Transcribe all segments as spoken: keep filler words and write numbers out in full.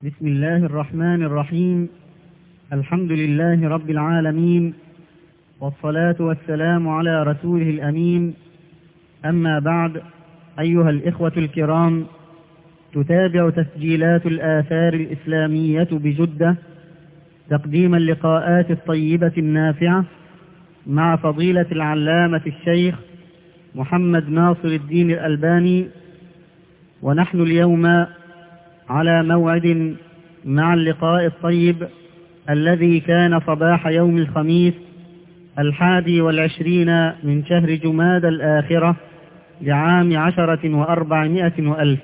بسم الله الرحمن الرحيم. الحمد لله رب العالمين، والصلاة والسلام على رسوله الأمين. أما بعد، أيها الإخوة الكرام، تتابع تسجيلات الآثار الإسلامية بجدة تقديم اللقاءات الطيبة النافعة مع فضيلة العلامة الشيخ محمد ناصر الدين الألباني، ونحن اليوم على موعد مع اللقاء الطيب الذي كان صباح يوم الخميس الحادي والعشرين من شهر جماد الآخرة لعام عشرة وأربعمائة وألف.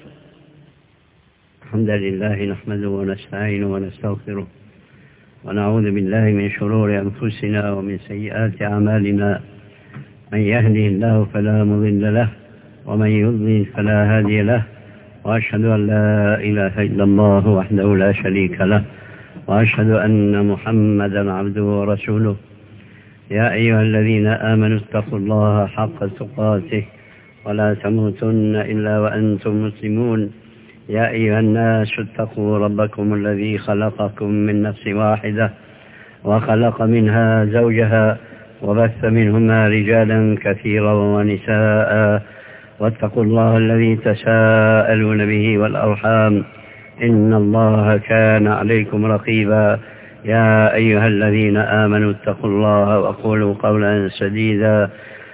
الحمد لله نحمده ونستعينه ونستغفره ونعوذ بالله من شرور أنفسنا ومن سيئات أعمالنا. من يهده الله فلا مضل له ومن يضلل فلا هادي له، وأشهد أن لا إله إلا الله وحده لا شريك له، وأشهد أن محمدا عبده ورسوله. يا أيها الذين آمنوا اتقوا الله حق تقاته ولا تموتن إلا وأنتم مسلمون. يا أيها الناس اتقوا ربكم الذي خلقكم من نفس واحدة وخلق منها زوجها وبث منهما رجالا كثيرا ونساء، واتقوا الله الذي تساءلون به والأرحام إن الله كان عليكم رقيبا. يا أيها الذين آمنوا اتقوا الله وقولوا قولا سديدا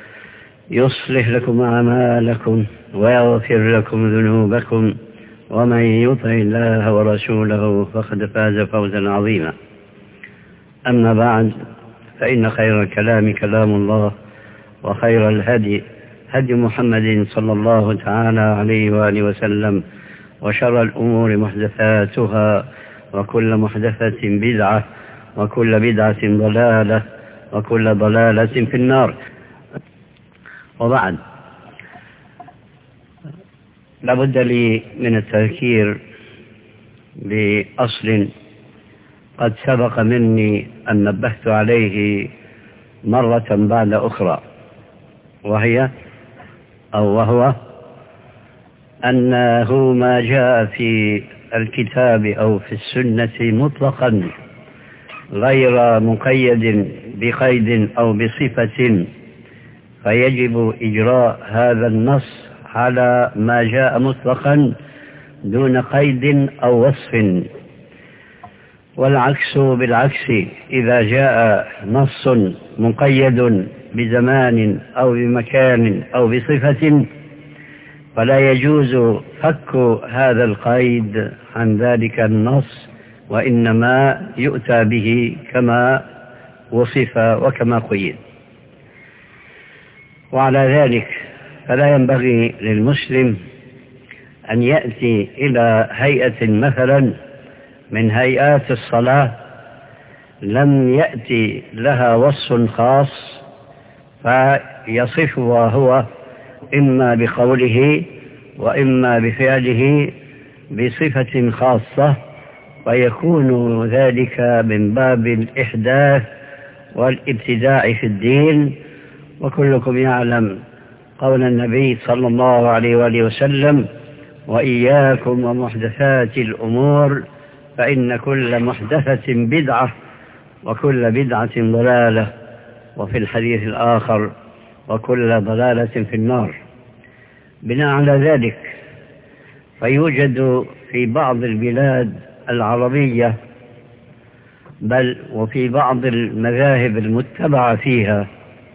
يصلح لكم أعمالكم ويغفر لكم ذنوبكم، ومن يطع الله ورسوله فقد فاز فوزا عظيما. أما بعد، فإن خير الكلام كلام الله، وخير الهدي هدي محمد صلى الله تعالى عليه وآله وسلم، وشر الأمور محدثاتها، وكل محدثة بدعة، وكل بدعة ضلالة، وكل ضلالة في النار. وبعد، لابد لي من التذكير بأصل قد سبق مني أن نبهت عليه مرة بعد أخرى، وهي أو وهو أنه ما جاء في الكتاب أو في السنة مطلقا غير مقيد بقيد أو بصفة، فيجب إجراء هذا النص على ما جاء مطلقا دون قيد أو وصف، والعكس بالعكس. إذا جاء نص مقيد بزمان أو بمكان أو بصفة فلا يجوز فك هذا القيد عن ذلك النص، وإنما يؤتى به كما وصف وكما قيد. وعلى ذلك فلا ينبغي للمسلم أن يأتي إلى هيئة مثلا من هيئات الصلاة لم يأتي لها وصف خاص فيصفها هو إما بقوله وإما بفعله بصفة خاصة، ويكون ذلك من باب الإحداث والابتداع في الدين. وكلكم يعلم قول النبي صلى الله عليه وآله وسلم: وإياكم ومحدثات الأمور فإن كل محدثة بدعة وكل بدعة ضلالة، وفي الحديث الآخر: وكل ضلالة في النار. بناء على ذلك فيوجد في بعض البلاد العربية، بل وفي بعض المذاهب المتبعة فيها،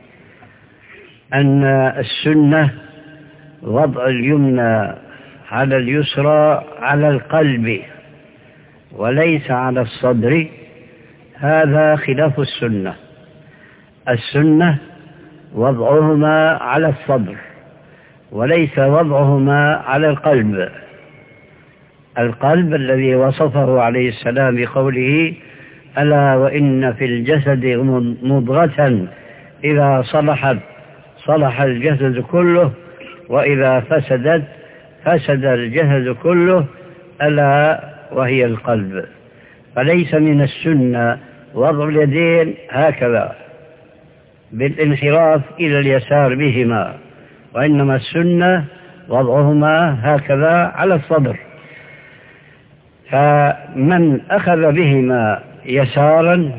أن السنة وضع اليمنى على اليسرى على القلب وليس على الصدر. هذا خلاف السنة. السنة وضعهما على الصدر وليس وضعهما على القلب. القلب الذي وصفه عليه السلام بقوله: ألا وإن في الجسد مضغة إذا صلحت صلح الجسد كله، وإذا فسدت فسد الجسد كله، ألا وهي القلب. فليس من السنة وضع اليدين هكذا بالانحراف إلى اليسار بهما، وإنما السنة وضعهما هكذا على الصدر. فمن أخذ بهما يسارا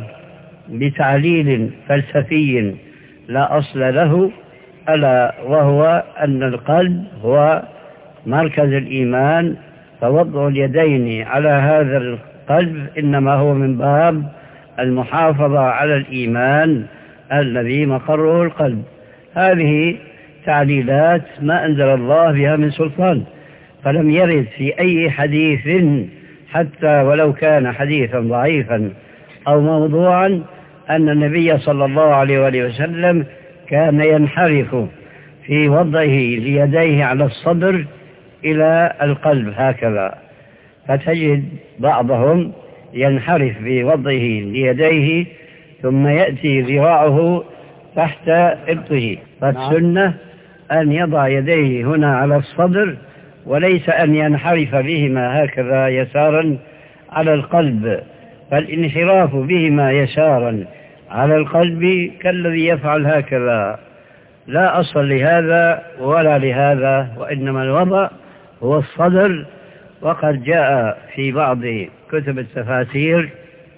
بتعليل فلسفي لا أصل له، ألا وهو أن القلب هو مركز الإيمان، فوضع اليدين على هذا القلب إنما هو من باب المحافظة على الإيمان الذي مقره القلب. هذه تعليلات ما أنزل الله بها من سلطان، فلم يرد في أي حديث حتى ولو كان حديثا ضعيفا أو موضوعا أن النبي صلى الله عليه وآله وسلم كان ينحرف في وضعه ليديه على الصدر إلى القلب هكذا، فتجد بعضهم ينحرف في وضعه ليديه ثم يأتي ذراعه تحت إبطه، فالسنة أن يضع يديه هنا على الصدر وليس أن ينحرف بهما هكذا يسارا على القلب. فالانحراف بهما يسارا على القلب كالذي يفعل هكذا، لا أصل لهذا ولا لهذا، وإنما الوضع هو الصدر. وقد جاء في بعض كتب التفاسير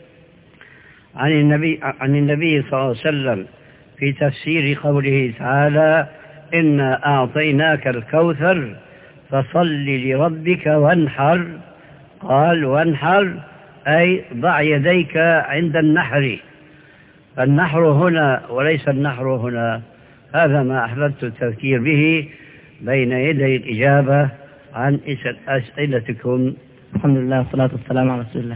عن النبي, عن النبي صلى الله عليه وسلم في تفسير قوله تعالى: إنا أعطيناك الكوثر فصل لربك وانحر. قال وانحر أي ضع يديك عند النحر، فالنحر هنا وليس النحر هنا. هذا ما أحببت التذكير به بين يدي الإجابة عن أسئلتكم. الحمد لله والصلاة والسلام على رسول الله.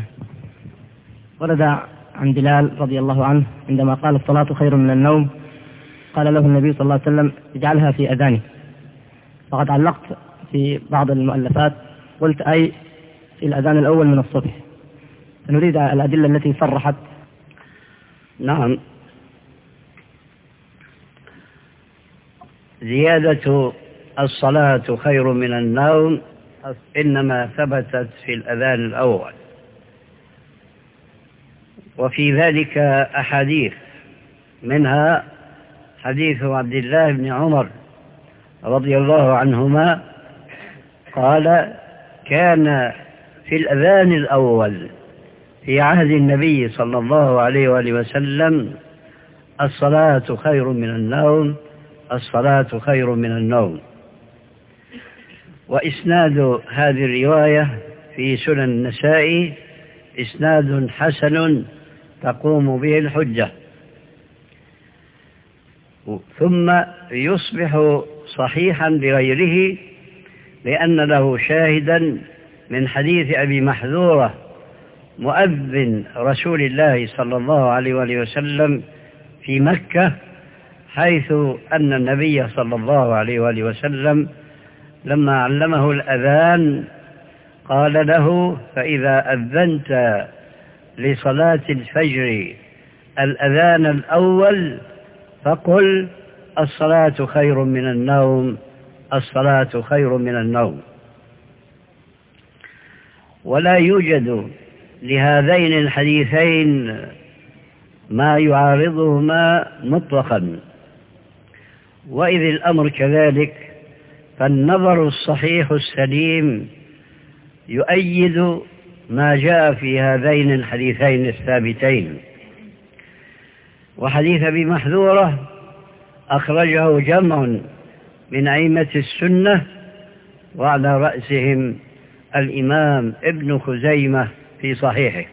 ورد عن بلال رضي الله عنه عندما قال الصلاة خير من النوم، قال له النبي صلى الله عليه وسلم: اجعلها في أذاني. فقد علقت في بعض المؤلفات قلت أي في الأذان الأول من الصبح، فنريد الأدلة التي صرحت. نعم، زيادة الصلاة خير من النوم إنما ثبتت في الأذان الأول، وفي ذلك أحاديث، منها حديث عبد الله بن عمر رضي الله عنهما قال: كان في الأذان الأول في عهد النبي صلى الله عليه وآله وسلم الصلاة خير من النوم، الصلاة خير من النوم. وإسناد هذه الرواية في سنن النسائي إسناد حسن تقوم به الحجة، ثم يصبح صحيحا بغيره لأن له شاهدا من حديث أبي محذورة مؤذن رسول الله صلى الله عليه وآله وسلم في مكة، حيث أن النبي صلى الله عليه وآله وسلم لما علمه الأذان قال له: فإذا أذنت لصلاة الفجر الأذان الأول فقل الصلاة خير من النوم، الصلاة خير من النوم. ولا يوجد لهذين الحديثين ما يعارضهما مطلقا، وإذ الأمر كذلك فالنظر الصحيح السليم يؤيد ما جاء في هذين الحديثين الثابتين. وحديث أبي محذورة أخرجه جمع من أئمة السنة، وعلى رأسهم الإمام ابن خزيمة في صحيحه.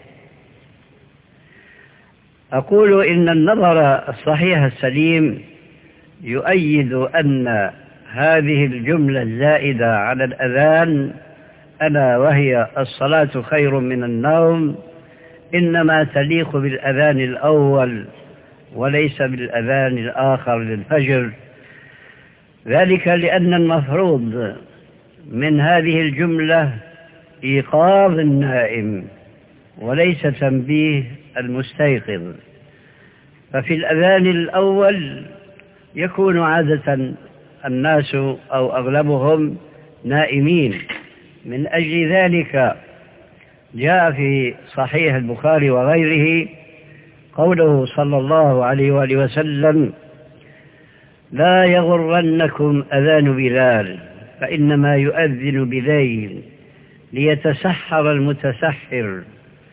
أقول إن النظر الصحيح السليم يؤيد أن هذه الجملة الزائدة على الأذان ألا وهي الصلاة خير من النوم إنما تليق بالأذان الأول وليس بالأذان الآخر للفجر، ذلك لأن المفروض من هذه الجملة إيقاظ النائم وليس تنبيه المستيقظ. ففي الأذان الأول يكون عادة الناس أو أغلبهم نائمين، من أجل ذلك جاء في صحيح البخاري وغيره قوله صلى الله عليه وآله وسلم: لا يغرنكم أذان بلال فإنما يؤذن بليل ليتسحر المتسحر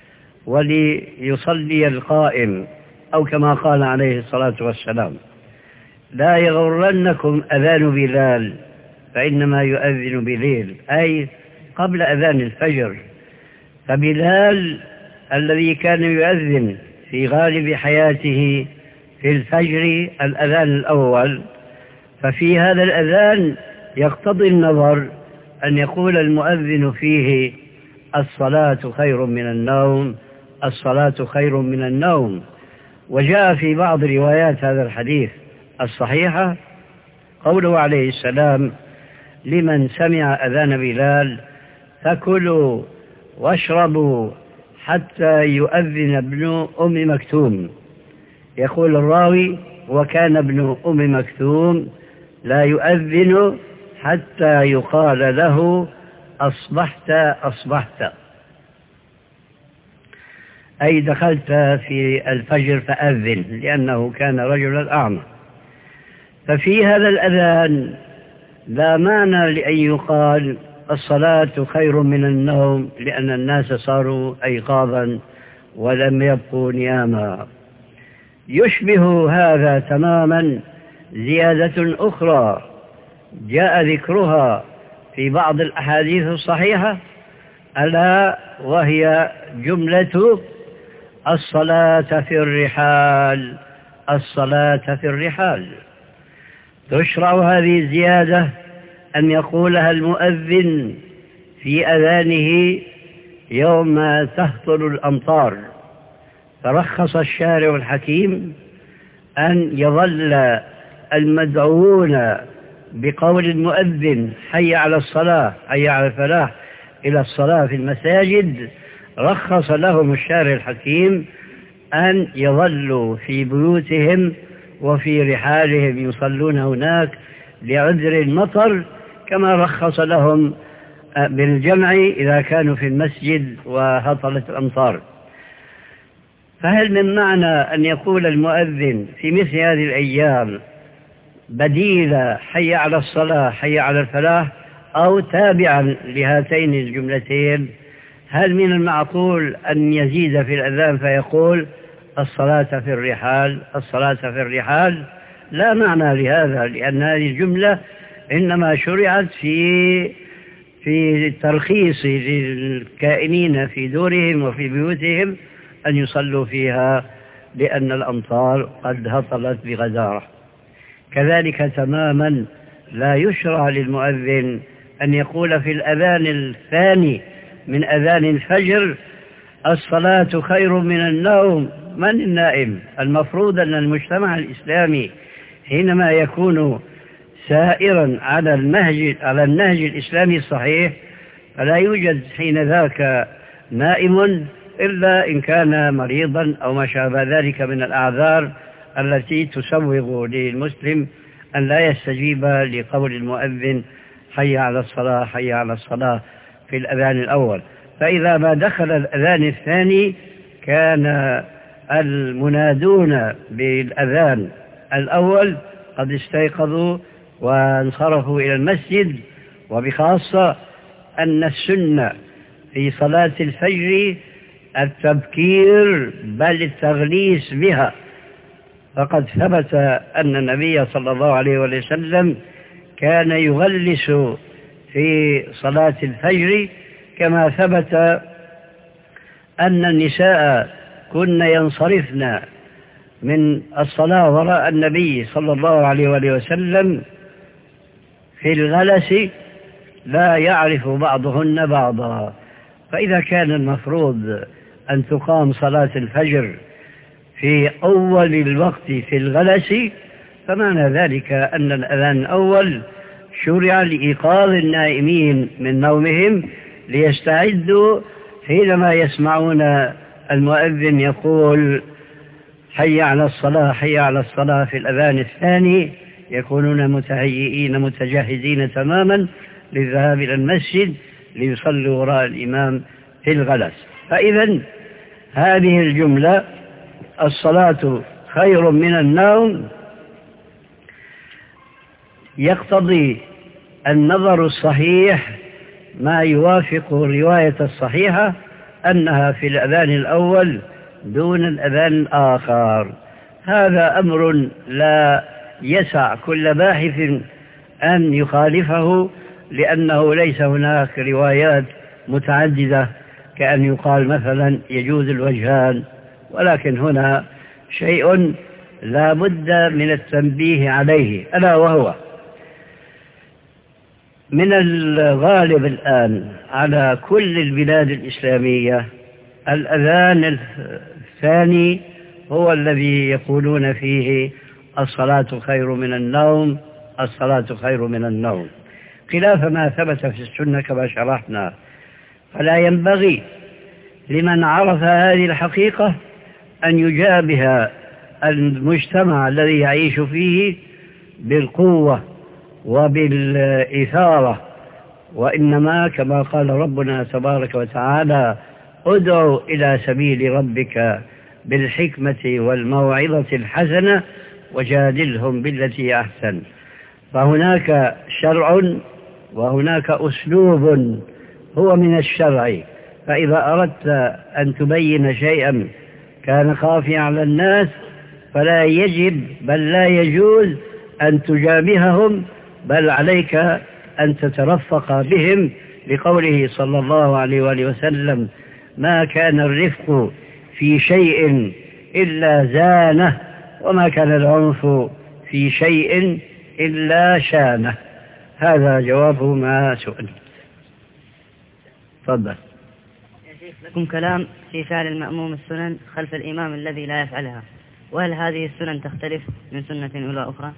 وليصلي القائم، أو كما قال عليه الصلاة والسلام: لا يغرنكم أذان بلال فإنما يؤذن بليل، أي قبل أذان الفجر. فبلال الذي كان يؤذن في غالب حياته في الفجر الأذان الأول، ففي هذا الأذان يقتضي النظر أن يقول المؤذن فيه: الصلاة خير من النوم، الصلاة خير من النوم. وجاء في بعض روايات هذا الحديث الصحيحة قوله عليه السلام: لمن سمع أذان بلال فكلوا واشربوا حتى يؤذن ابن أم مكتوم. يقول الراوي: وكان ابن أم مكتوم لا يؤذن حتى يقال له: أصبحت أصبحت، أي دخلت في الفجر فأذن، لأنه كان رجلا أعمى. ففي هذا الأذان لا معنى لأن يقال الصلاة خير من النوم، لأن الناس صاروا أيقاظا ولم يبقوا نياما. يشبه هذا تماما زيادة أخرى جاء ذكرها في بعض الأحاديث الصحيحة، ألا وهي جملة الصلاة في الرحال، الصلاة في الرحال. تشرع هذه الزيادة أن يقولها المؤذن في أذانه يوم تهطل الأمطار. فرخص الشارع الحكيم أن يظل المدعوون بقول المؤذن: حي على الصلاة، حي على الفلاح، إلى الصلاة في المساجد. رخص لهم الشارع الحكيم أن يظلوا في بيوتهم وفي رحالهم يصلون هناك لعذر المطر، كما رخص لهم بالجمع إذا كانوا في المسجد وهطلت الأمطار. فهل من معنى أن يقول المؤذن في مثل هذه الأيام بديل حي على الصلاة، حي على الفلاح، أو تابعا لهاتين الجملتين؟ هل من المعقول أن يزيد في الأذان فيقول: الصلاة في الرحال، الصلاة في الرحال؟ لا معنى لهذا، لأن هذه الجملة إنما شرعت في في ترخيص للكائنين في دورهم وفي بيوتهم أن يصلوا فيها، لأن الأمطار قد هطلت بغزارة. كذلك تماما لا يشرع للمؤذن أن يقول في الأذان الثاني من أذان الفجر: الصلاة خير من النوم. من النائم؟ المفروض أن المجتمع الإسلامي حينما يكون سائرا على النهج على النهج الإسلامي الصحيح فلا يوجد حين ذاك نائم إلا إن كان مريضا أو ما شابه ذلك من الأعذار التي تسوغ للمسلم أن لا يستجيب لقول المؤذن: حي على الصلاة، حي على الصلاة، في الأذان الأول. فإذا ما دخل الأذان الثاني كان المنادون بالأذان الأول قد استيقظوا وانصرفوا إلى المسجد. وبخاصة أن السنة في صلاة الفجر التبكير بل التغليس بها، فقد ثبت أن النبي صلى الله عليه وسلم كان يغلس في صلاة الفجر، كما ثبت أن النساء كن ينصرفن من الصلاة وراء النبي صلى الله عليه وسلم في الغلس لا يعرف بعضهن بعضا. فإذا كان المفروض أن تقام صلاة الفجر في أول الوقت في الغلس، فمعنى ذلك أن الأذان الأول شرع لإيقاظ النائمين من نومهم ليستعدوا حينما يسمعون المؤذن يقول: حي على الصلاة، حي على الصلاة، في الأذان الثاني، يكونون متهيئين متجهزين تماما للذهاب إلى المسجد ليصلوا وراء الإمام في الغلس. فإذا هذه الجملة: الصلاة خير من النوم، يقتضي النظر الصحيح ما يوافق الرواية الصحيحة أنها في الأذان الأول دون الأذان الآخر. هذا أمر لا يسع كل باحث أن يخالفه، لأنه ليس هناك روايات متعددة كأن يقال مثلا يجوز الوجهان، ولكن هنا شيء لا بد من التنبيه عليه، ألا وهو من الغالب الآن على كل البلاد الإسلامية الأذان الثاني هو الذي يقولون فيه الصلاة خير من النوم، الصلاة خير من النوم، خلاف ما ثبت في السنة كما شرحنا. فلا ينبغي لمن عرف هذه الحقيقة أن يجابه المجتمع الذي يعيش فيه بالقوة وبالإثارة، وإنما كما قال ربنا تبارك وتعالى: ادعو إلى سبيل ربك بالحكمة والموعظة الحسنة وجادلهم بالتي أحسن. فهناك شرع وهناك أسلوب هو من الشرع، فإذا أردت أن تبين شيئا كان خافيا على الناس فلا يجب بل لا يجوز أن تجابههم، بل عليك أن تترفق بهم، لقوله صلى الله عليه وآله وسلم: ما كان الرفق في شيء إلا زانه، وما كان العنف في شيء إلا شانه. هذا جواب ما سئل. تفضل. لكم كلام في فعل المأموم السنن خلف الإمام الذي لا يفعلها، وهل هذه السنن تختلف من سنة إلى أخرى؟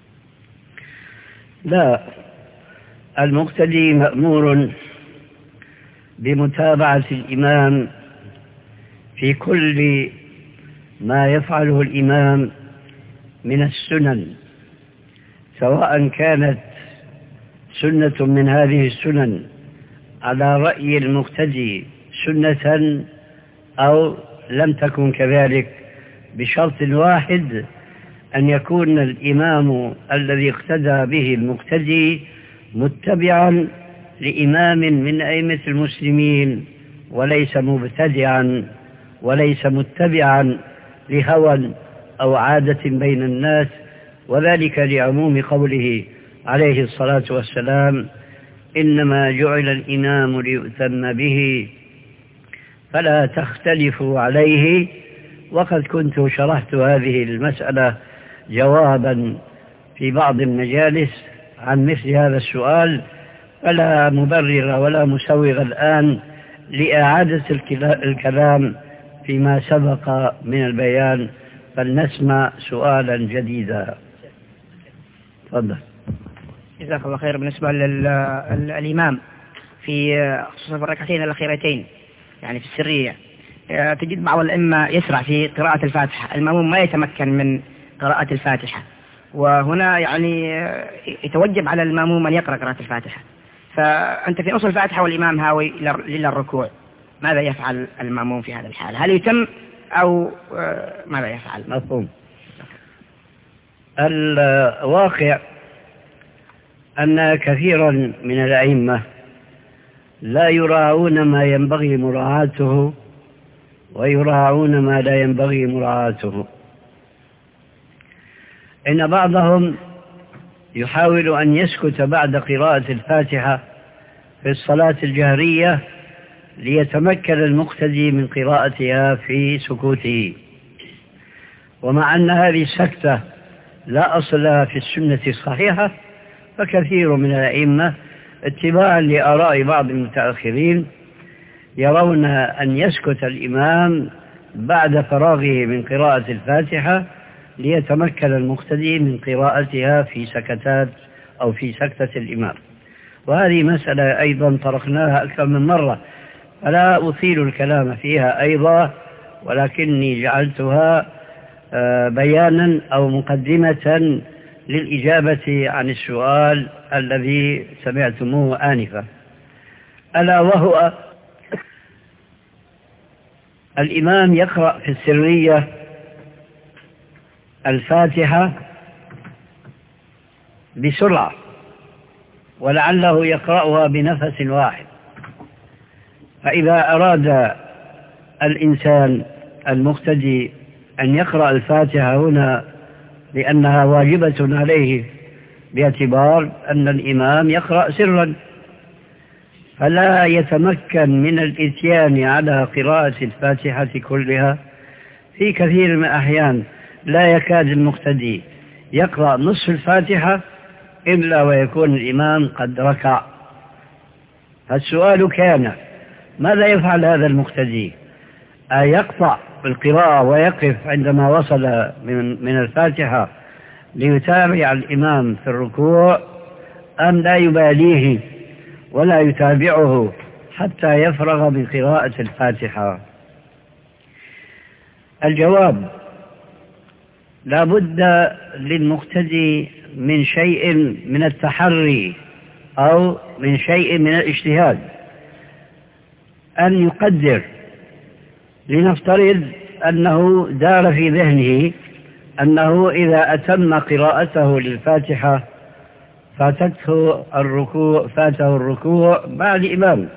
لا، المقتدي مأمور بمتابعة الإمام في كل ما يفعله الإمام من السنن، سواء كانت سنة من هذه السنن على رأي المقتدي سنة أو لم تكن كذلك، بشرط واحد: أن يكون الإمام الذي اقتدى به المقتدي متبعا لإمام من أئمة المسلمين، وليس مبتدعا وليس متبعا لهوى أو عادة بين الناس، وذلك لعموم قوله عليه الصلاة والسلام: إنما جعل الإمام ليؤتم به فلا تختلفوا عليه. وقد كنت شرحت هذه المسألة جوابا في بعض المجالس عن مثل هذا السؤال، فلا مبرر ولا مسوغ الآن لإعادة الكلام فيما سبق من البيان، فلنسمع سؤالا جديدا. تفضل. جزاك الله خير. بالنسبة للإمام في خصوصا في الركعتين الأخيرتين يعني في السرية، تجد بعض الأئمة يسرع في قراءة الفاتحة، المأموم ما يتمكن من قراءة الفاتحة، وهنا يعني يتوجب على المأموم أن يقرأ قراءة الفاتحة. فأنت في نص الفاتحة والإمام هاوي إلى الركوع، ماذا يفعل المأموم في هذا الحال؟ هل يتم أو ماذا يفعل؟ مفهوم. الواقع أن كثيرا من الأئمة لا يراعون ما ينبغي مراعاته ويراعون ما لا ينبغي مراعاته. إن بعضهم يحاول أن يسكت بعد قراءة الفاتحة في الصلاة الجهرية ليتمكن المقتدي من قراءتها في سكوته، ومع أن هذه السكتة لا أصل لها في السنة الصحيحة، فكثير من الأئمة اتباعا لآراء بعض المتأخرين يرون أن يسكت الإمام بعد فراغه من قراءة الفاتحة ليتمكن المقتدي من قراءتها في سكتات أو في سكتة الإمام. وهذه مسألة أيضا طرقناها أكثر من مرة، فلا أطيل الكلام فيها أيضا، ولكني جعلتها بيانا أو مقدمة للإجابة عن السؤال الذي سمعتموه آنفا، ألا وهو: الإمام يقرأ في السرية الفاتحة بسرعة، ولعله يقرأها بنفس واحد، فإذا أراد الإنسان المقتدي أن يقرأ الفاتحة هنا لأنها واجبة عليه باعتبار أن الإمام يقرأ سرا، فلا يتمكن من الإتيان على قراءة الفاتحة كلها. في كثير من الأحيان لا يكاد المقتدي يقرأ نصف الفاتحة إلا ويكون الإمام قد ركع. فالسؤال كان: ماذا يفعل هذا المقتدي؟ أيقطع القراءة ويقف عندما وصل من, من الفاتحة ليتابع الإمام في الركوع، أم لا يباليه ولا يتابعه حتى يفرغ من قراءة الفاتحة؟ الجواب: لا بد للمقتدي من شيء من التحري أو من شيء من الاجتهاد، أن يقدر. لنفترض أنه دار في ذهنه أنه إذا أتم قراءته للفاتحة فاتته الركوع فاته الركوع مع الإمام،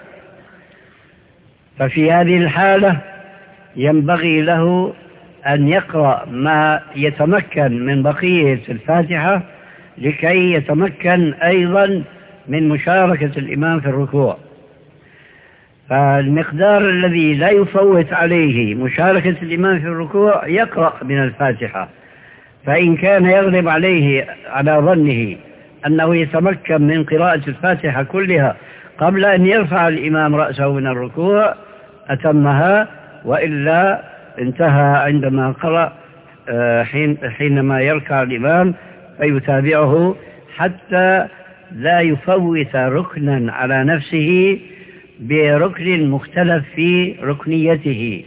ففي هذه الحالة ينبغي له أن يقرأ ما يتمكن من بقية الفاتحة لكي يتمكن أيضا من مشاركة الإمام في الركوع. فالمقدار الذي لا يفوت عليه مشاركة الإمام في الركوع يقرأ من الفاتحة، فإن كان يغلب عليه على ظنه أنه يتمكن من قراءة الفاتحة كلها قبل أن يرفع الإمام رأسه من الركوع أتمها، وإلا انتهى عندما قرأ حين حينما يركع الإمام فيتابعه حتى لا يفوت ركنا على نفسه بركن مختلف في ركنيته.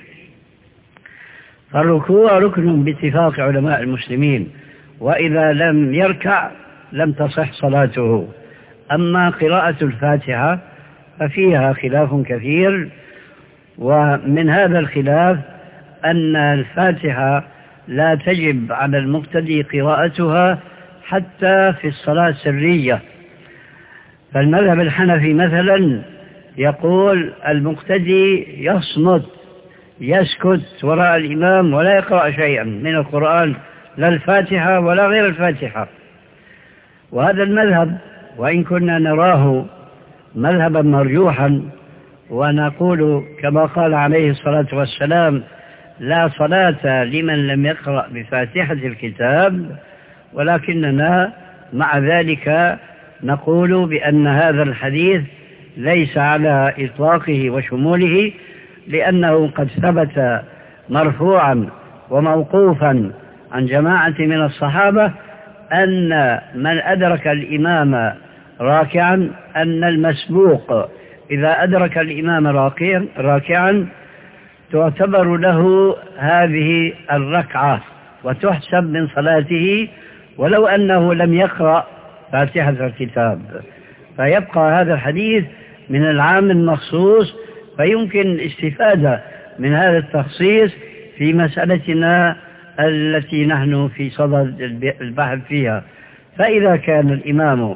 فالركوع ركن باتفاق علماء المسلمين، وإذا لم يركع لم تصح صلاته. أما قراءة الفاتحة ففيها خلاف كثير، ومن هذا الخلاف أن الفاتحة لا تجب على المقتدي قراءتها حتى في الصلاة السرية. فالمذهب الحنفي مثلا يقول المقتدي يصمت يسكت وراء الإمام ولا يقرأ شيئا من القرآن، لا الفاتحة ولا غير الفاتحة. وهذا المذهب وإن كنا نراه مذهبا مرجوحا، ونقول كما قال عليه الصلاة والسلام: لا صلاة لمن لم يقرأ بفاتحة الكتاب، ولكننا مع ذلك نقول بأن هذا الحديث ليس على إطلاقه وشموله، لأنه قد ثبت مرفوعا وموقوفا عن جماعة من الصحابة أن من أدرك الإمام راكعا أن المسبوق إذا أدرك الإمام راكعا تعتبر له هذه الركعة وتحسب من صلاته ولو أنه لم يقرأ فاتحة الكتاب. فيبقى هذا الحديث من العام المخصوص، فيمكن الاستفادة من هذا التخصيص في مسألتنا التي نحن في صدد البحث فيها. فإذا كان الإمام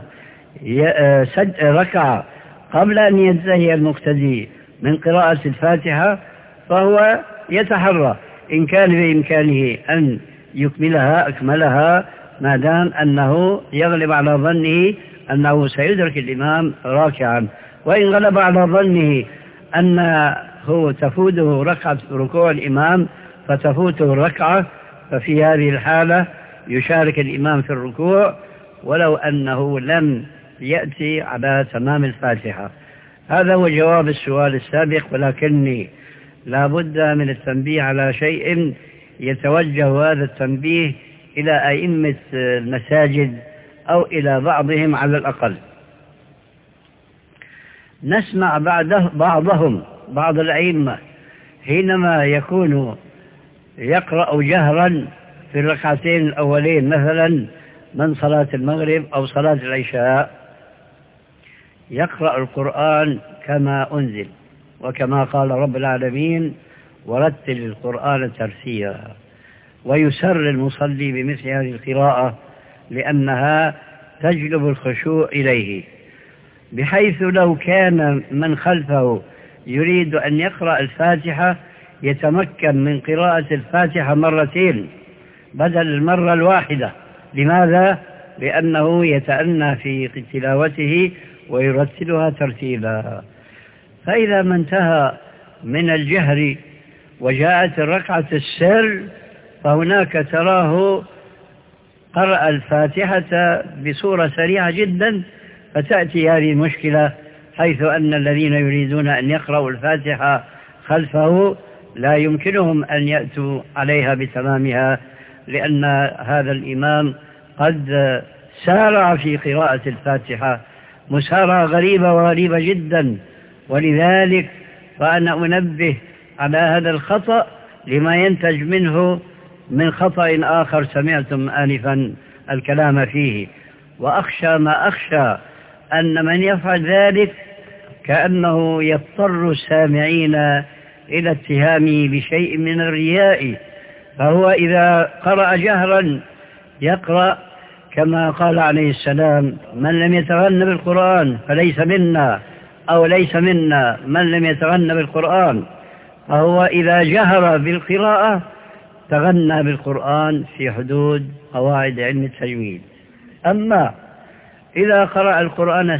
ركع قبل أن ينتهي المقتدي من قراءة الفاتحة فهو يتحرى إن كان بإمكانه أن يكملها أكملها، ما دام أنه يغلب على ظنه أنه سيدرك الإمام راكعا. وإن غلب على ظنه أنه تفوته ركعة ركوع الإمام فتفوته الركعة، ففي هذه الحالة يشارك الإمام في الركوع ولو أنه لم يأتي على تمام الفاتحة. هذا هو جواب السؤال السابق، ولكني لا بد من التنبيه على شيء يتوجه هذا التنبيه إلى أئمة المساجد أو إلى بعضهم على الأقل. نسمع بعده بعضهم بعض الأئمة حينما يكون يقرأ جهرا في الركعتين الأولين مثلا من صلاة المغرب أو صلاة العشاء يقرأ القرآن كما أنزل، وكما قال رب العالمين: ورتل القرآن ترتيلا، ويسر المصلي بمثل هذه القراءة لأنها تجلب الخشوع إليه، بحيث لو كان من خلفه يريد أن يقرأ الفاتحة يتمكن من قراءة الفاتحة مرتين بدل المرة الواحدة. لماذا؟ لأنه يتأنى في تلاوته ويرتلها ترتيلا. فإذا ما انتهى من الجهر وجاءت الركعة السر فهناك تراه قرأ الفاتحة بصورة سريعة جدا، فتأتي هذه المشكلة حيث أن الذين يريدون أن يقرأوا الفاتحة خلفه لا يمكنهم أن يأتوا عليها بتمامها، لأن هذا الإمام قد سارع في قراءة الفاتحة مسارعة غريبة وغريبة جدا. ولذلك فأنا أنبه على هذا الخطأ لما ينتج منه من خطأ آخر سمعتم آنفا الكلام فيه. وأخشى ما أخشى أن من يفعل ذلك كأنه يضطر السامعين إلى اتهامه بشيء من الرياء، فهو إذا قرأ جهرا يقرأ كما قال عليه السلام: من لم يتغن بالقرآن فليس منا، أو ليس منا من لم يتغن بالقرآن. فهو إذا جهر بالقراءة تغنى بالقرآن في حدود قواعد علم التجويد. أما إذا قرأ القرآن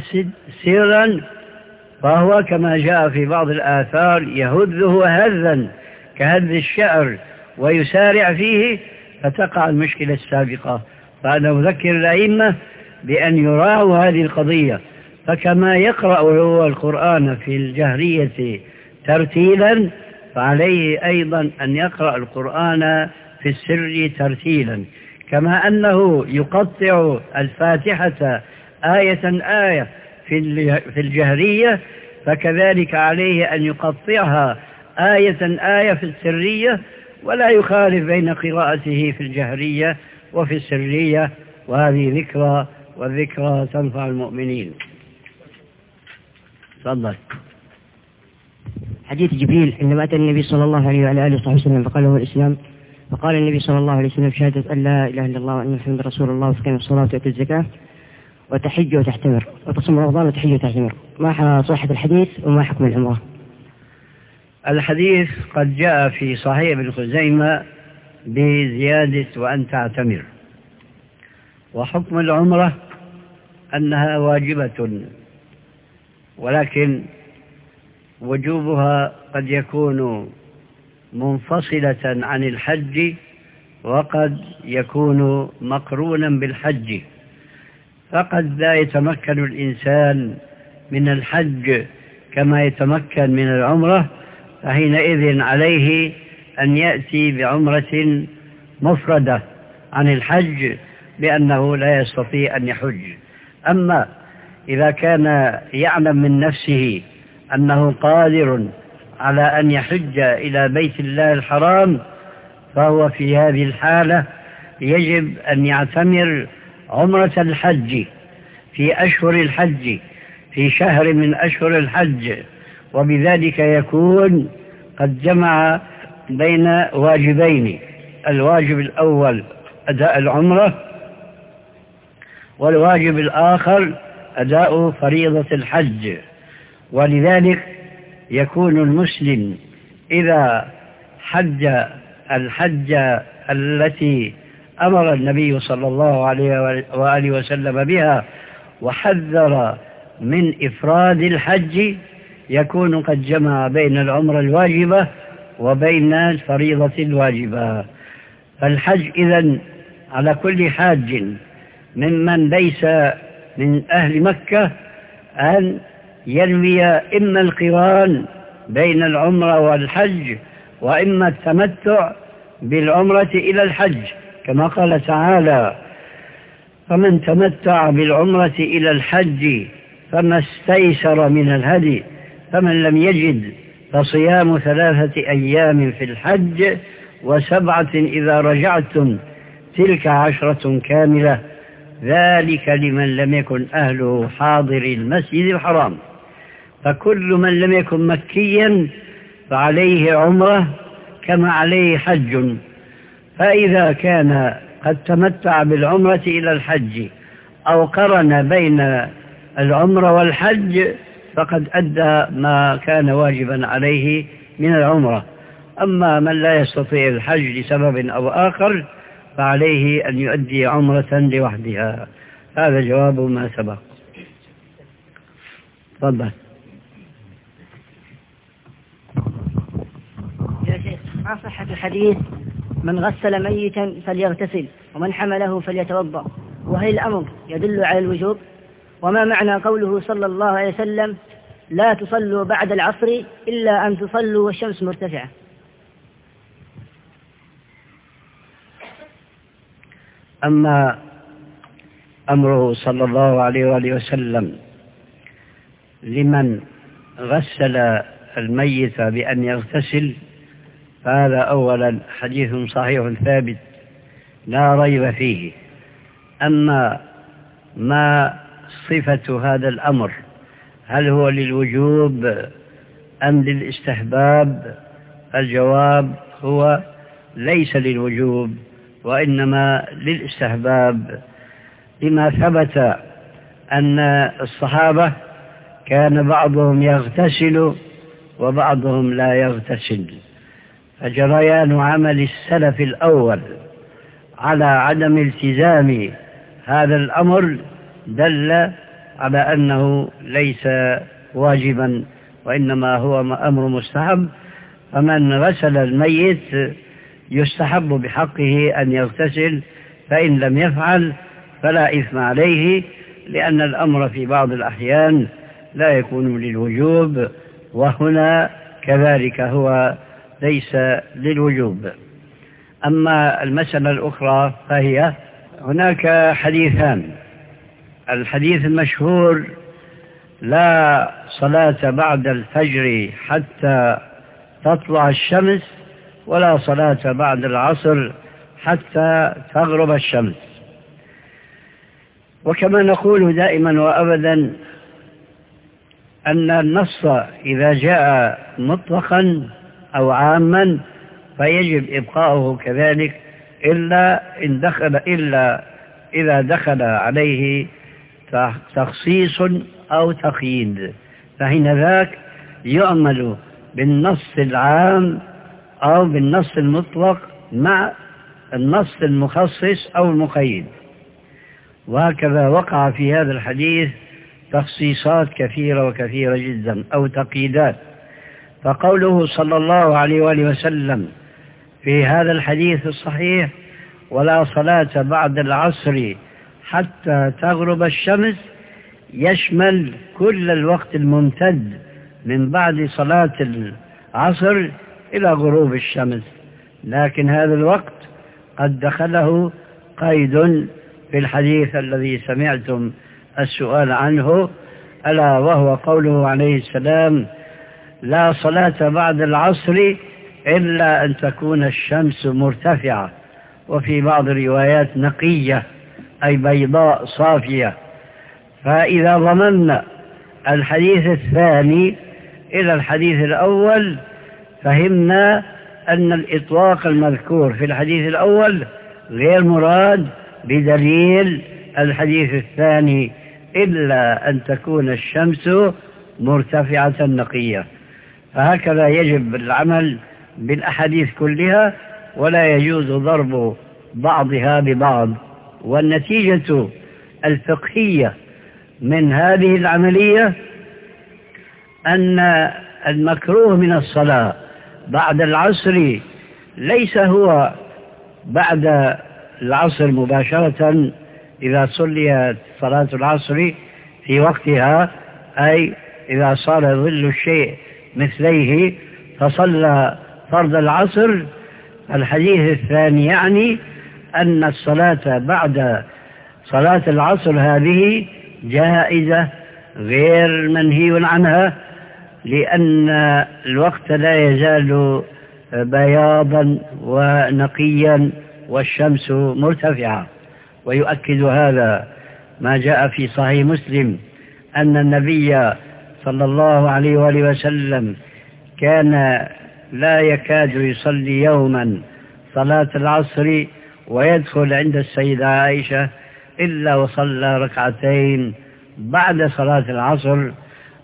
سرا فهو كما جاء في بعض الآثار يهذه هذا كهذ الشعر ويسارع فيه، فتقع المشكلة السابقة. فأنا أذكر الأئمة بأن يراعوا هذه القضية، فكما يقرأ هو القرآن في الجهرية ترتيلا فعليه أيضا أن يقرأ القرآن في السر ترتيلا، كما أنه يقطع الفاتحة آية آية في الجهرية فكذلك عليه أن يقطعها آية آية في السرية، ولا يخالف بين قراءته في الجهرية وفي السرية. وهذه ذكرى، والذكرى تنفع المؤمنين. تفضل. حديث جبريل عندما أتى النبي صلى الله عليه وعلى آله وصحبه وسلم فقال له الإسلام، فقال النبي صلى الله عليه وسلم: شهادة أن لا إله إلا الله وأن محمدا رسول الله، وتقيم الصلاة وتؤتي الزكاة وتحج وتحتمر وتصوم رمضان وتحج وتحتمر. ما صحة الحديث وما حكم العمرة؟ الحديث قد جاء في صحيح ابن خزيمة بزيادة وأن تعتمر. وحكم العمرة أنها واجبة، ولكن وجوبها قد يكون منفصلة عن الحج وقد يكون مقرونا بالحج، فقد لا يتمكن الإنسان من الحج كما يتمكن من العمرة، فحينئذ عليه أن يأتي بعمرة مفردة عن الحج بأنه لا يستطيع أن يحج. أما إذا كان يعلم من نفسه أنه قادر على أن يحج إلى بيت الله الحرام فهو في هذه الحالة يجب أن يعتمر عمرة الحج في أشهر الحج، في شهر من أشهر الحج، وبذلك يكون قد جمع بين واجبين: الواجب الأول أداء العمرة، والواجب الآخر أداء فريضة الحج. ولذلك يكون المسلم إذا حج الحج التي أمر النبي صلى الله عليه وآله وسلم بها وحذر من إفراد الحج يكون قد جمع بين العمرة الواجبة وبين الفريضة الواجبة. فالحج إذن على كل حاج ممن ليس من أهل مكة أن ينوي إما القران بين العمرة والحج، وإما التمتع بالعمرة إلى الحج، كما قال تعالى: فمن تمتع بالعمرة إلى الحج فما استيسر من الهدي، فمن لم يجد فصيام ثلاثة أيام في الحج وسبعة إذا رجعتم تلك عشرة كاملة، ذلك لمن لم يكن أهله حاضر المسجد الحرام. فكل من لم يكن مكيا فعليه عمره كما عليه حج. فإذا كان قد تمتع بالعمرة إلى الحج أو قرن بين العمرة والحج فقد أدى ما كان واجبا عليه من العمرة. أما من لا يستطيع الحج لسبب أو آخر فعليه أن يؤدي عمرة لوحدها. هذا جواب ما سبق. تفضل. يا شيخ، ما صحة الحديث من غسل ميتا فليغتسل ومن حمله فليتوضأ، وهل الأمر يدل على الوجوب؟ وما معنى قوله صلى الله عليه وسلم لا تصلوا بعد العصر إلا أن تصلوا والشمس مرتفعة؟ أما أمره صلى الله عليه وآله وسلم لمن غسل الميت بأن يغتسل فهذا أولا حديث صحيح ثابت لا ريب فيه. أما ما صفة هذا الأمر، هل هو للوجوب أم للاستحباب؟ الجواب هو ليس للوجوب وإنما للاستحباب، لما ثبت أن الصحابة كان بعضهم يغتسل وبعضهم لا يغتسل، فجريان عمل السلف الأول على عدم التزام هذا الأمر دل على أنه ليس واجبا وإنما هو أمر مستحب. فمن غسل الميت يستحب بحقه أن يغتسل، فإن لم يفعل فلا إثم عليه، لأن الأمر في بعض الأحيان لا يكون للوجوب، وهنا كذلك هو ليس للوجوب. أما المسألة الأخرى فهي هناك حديثان. الحديث المشهور لا صلاة بعد الفجر حتى تطلع الشمس ولا صلاة بعد العصر حتى تغرب الشمس. وكما نقول دائما وأبدا أن النص إذا جاء مطلقا أو عاما فيجب إبقاؤه كذلك إلا إن دخل إلا إذا دخل عليه تخصيص أو تقييد، فحين ذاك يعمل بالنص العام أو بالنص المطلق مع النص المخصص أو المقيد. وهكذا وقع في هذا الحديث تخصيصات كثيرة وكثيرة جدا أو تقييدات. فقوله صلى الله عليه وآله وسلم في هذا الحديث الصحيح ولا صلاة بعد العصر حتى تغرب الشمس يشمل كل الوقت الممتد من بعد صلاة العصر إلى غروب الشمس، لكن هذا الوقت قد دخله قيد في الحديث الذي سمعتم السؤال عنه، ألا وهو قوله عليه السلام لا صلاة بعد العصر إلا أن تكون الشمس مرتفعة، وفي بعض الروايات نقية أي بيضاء صافية. فإذا ضممنا الحديث الثاني إلى الحديث الأول فهمنا أن الإطلاق المذكور في الحديث الأول غير مراد بدليل الحديث الثاني إلا أن تكون الشمس مرتفعة نقية. فهكذا يجب العمل بالأحاديث كلها ولا يجوز ضرب بعضها ببعض. والنتيجة الفقهية من هذه العملية أن المكروه من الصلاة بعد العصر ليس هو بعد العصر مباشرة إذا صليت صلاة العصر في وقتها، أي إذا صار ظل الشيء مثليه فصلى فرض العصر. الحديث الثاني يعني أن الصلاة بعد صلاة العصر هذه جائزة غير منهي عنها، لأن الوقت لا يزال بياضا ونقيا والشمس مرتفعة. ويؤكد هذا ما جاء في صحيح مسلم أن النبي صلى الله عليه وآله وسلم كان لا يكاد يصلي يوما صلاة العصر ويدخل عند السيدة عائشة إلا وصلى ركعتين بعد صلاة العصر،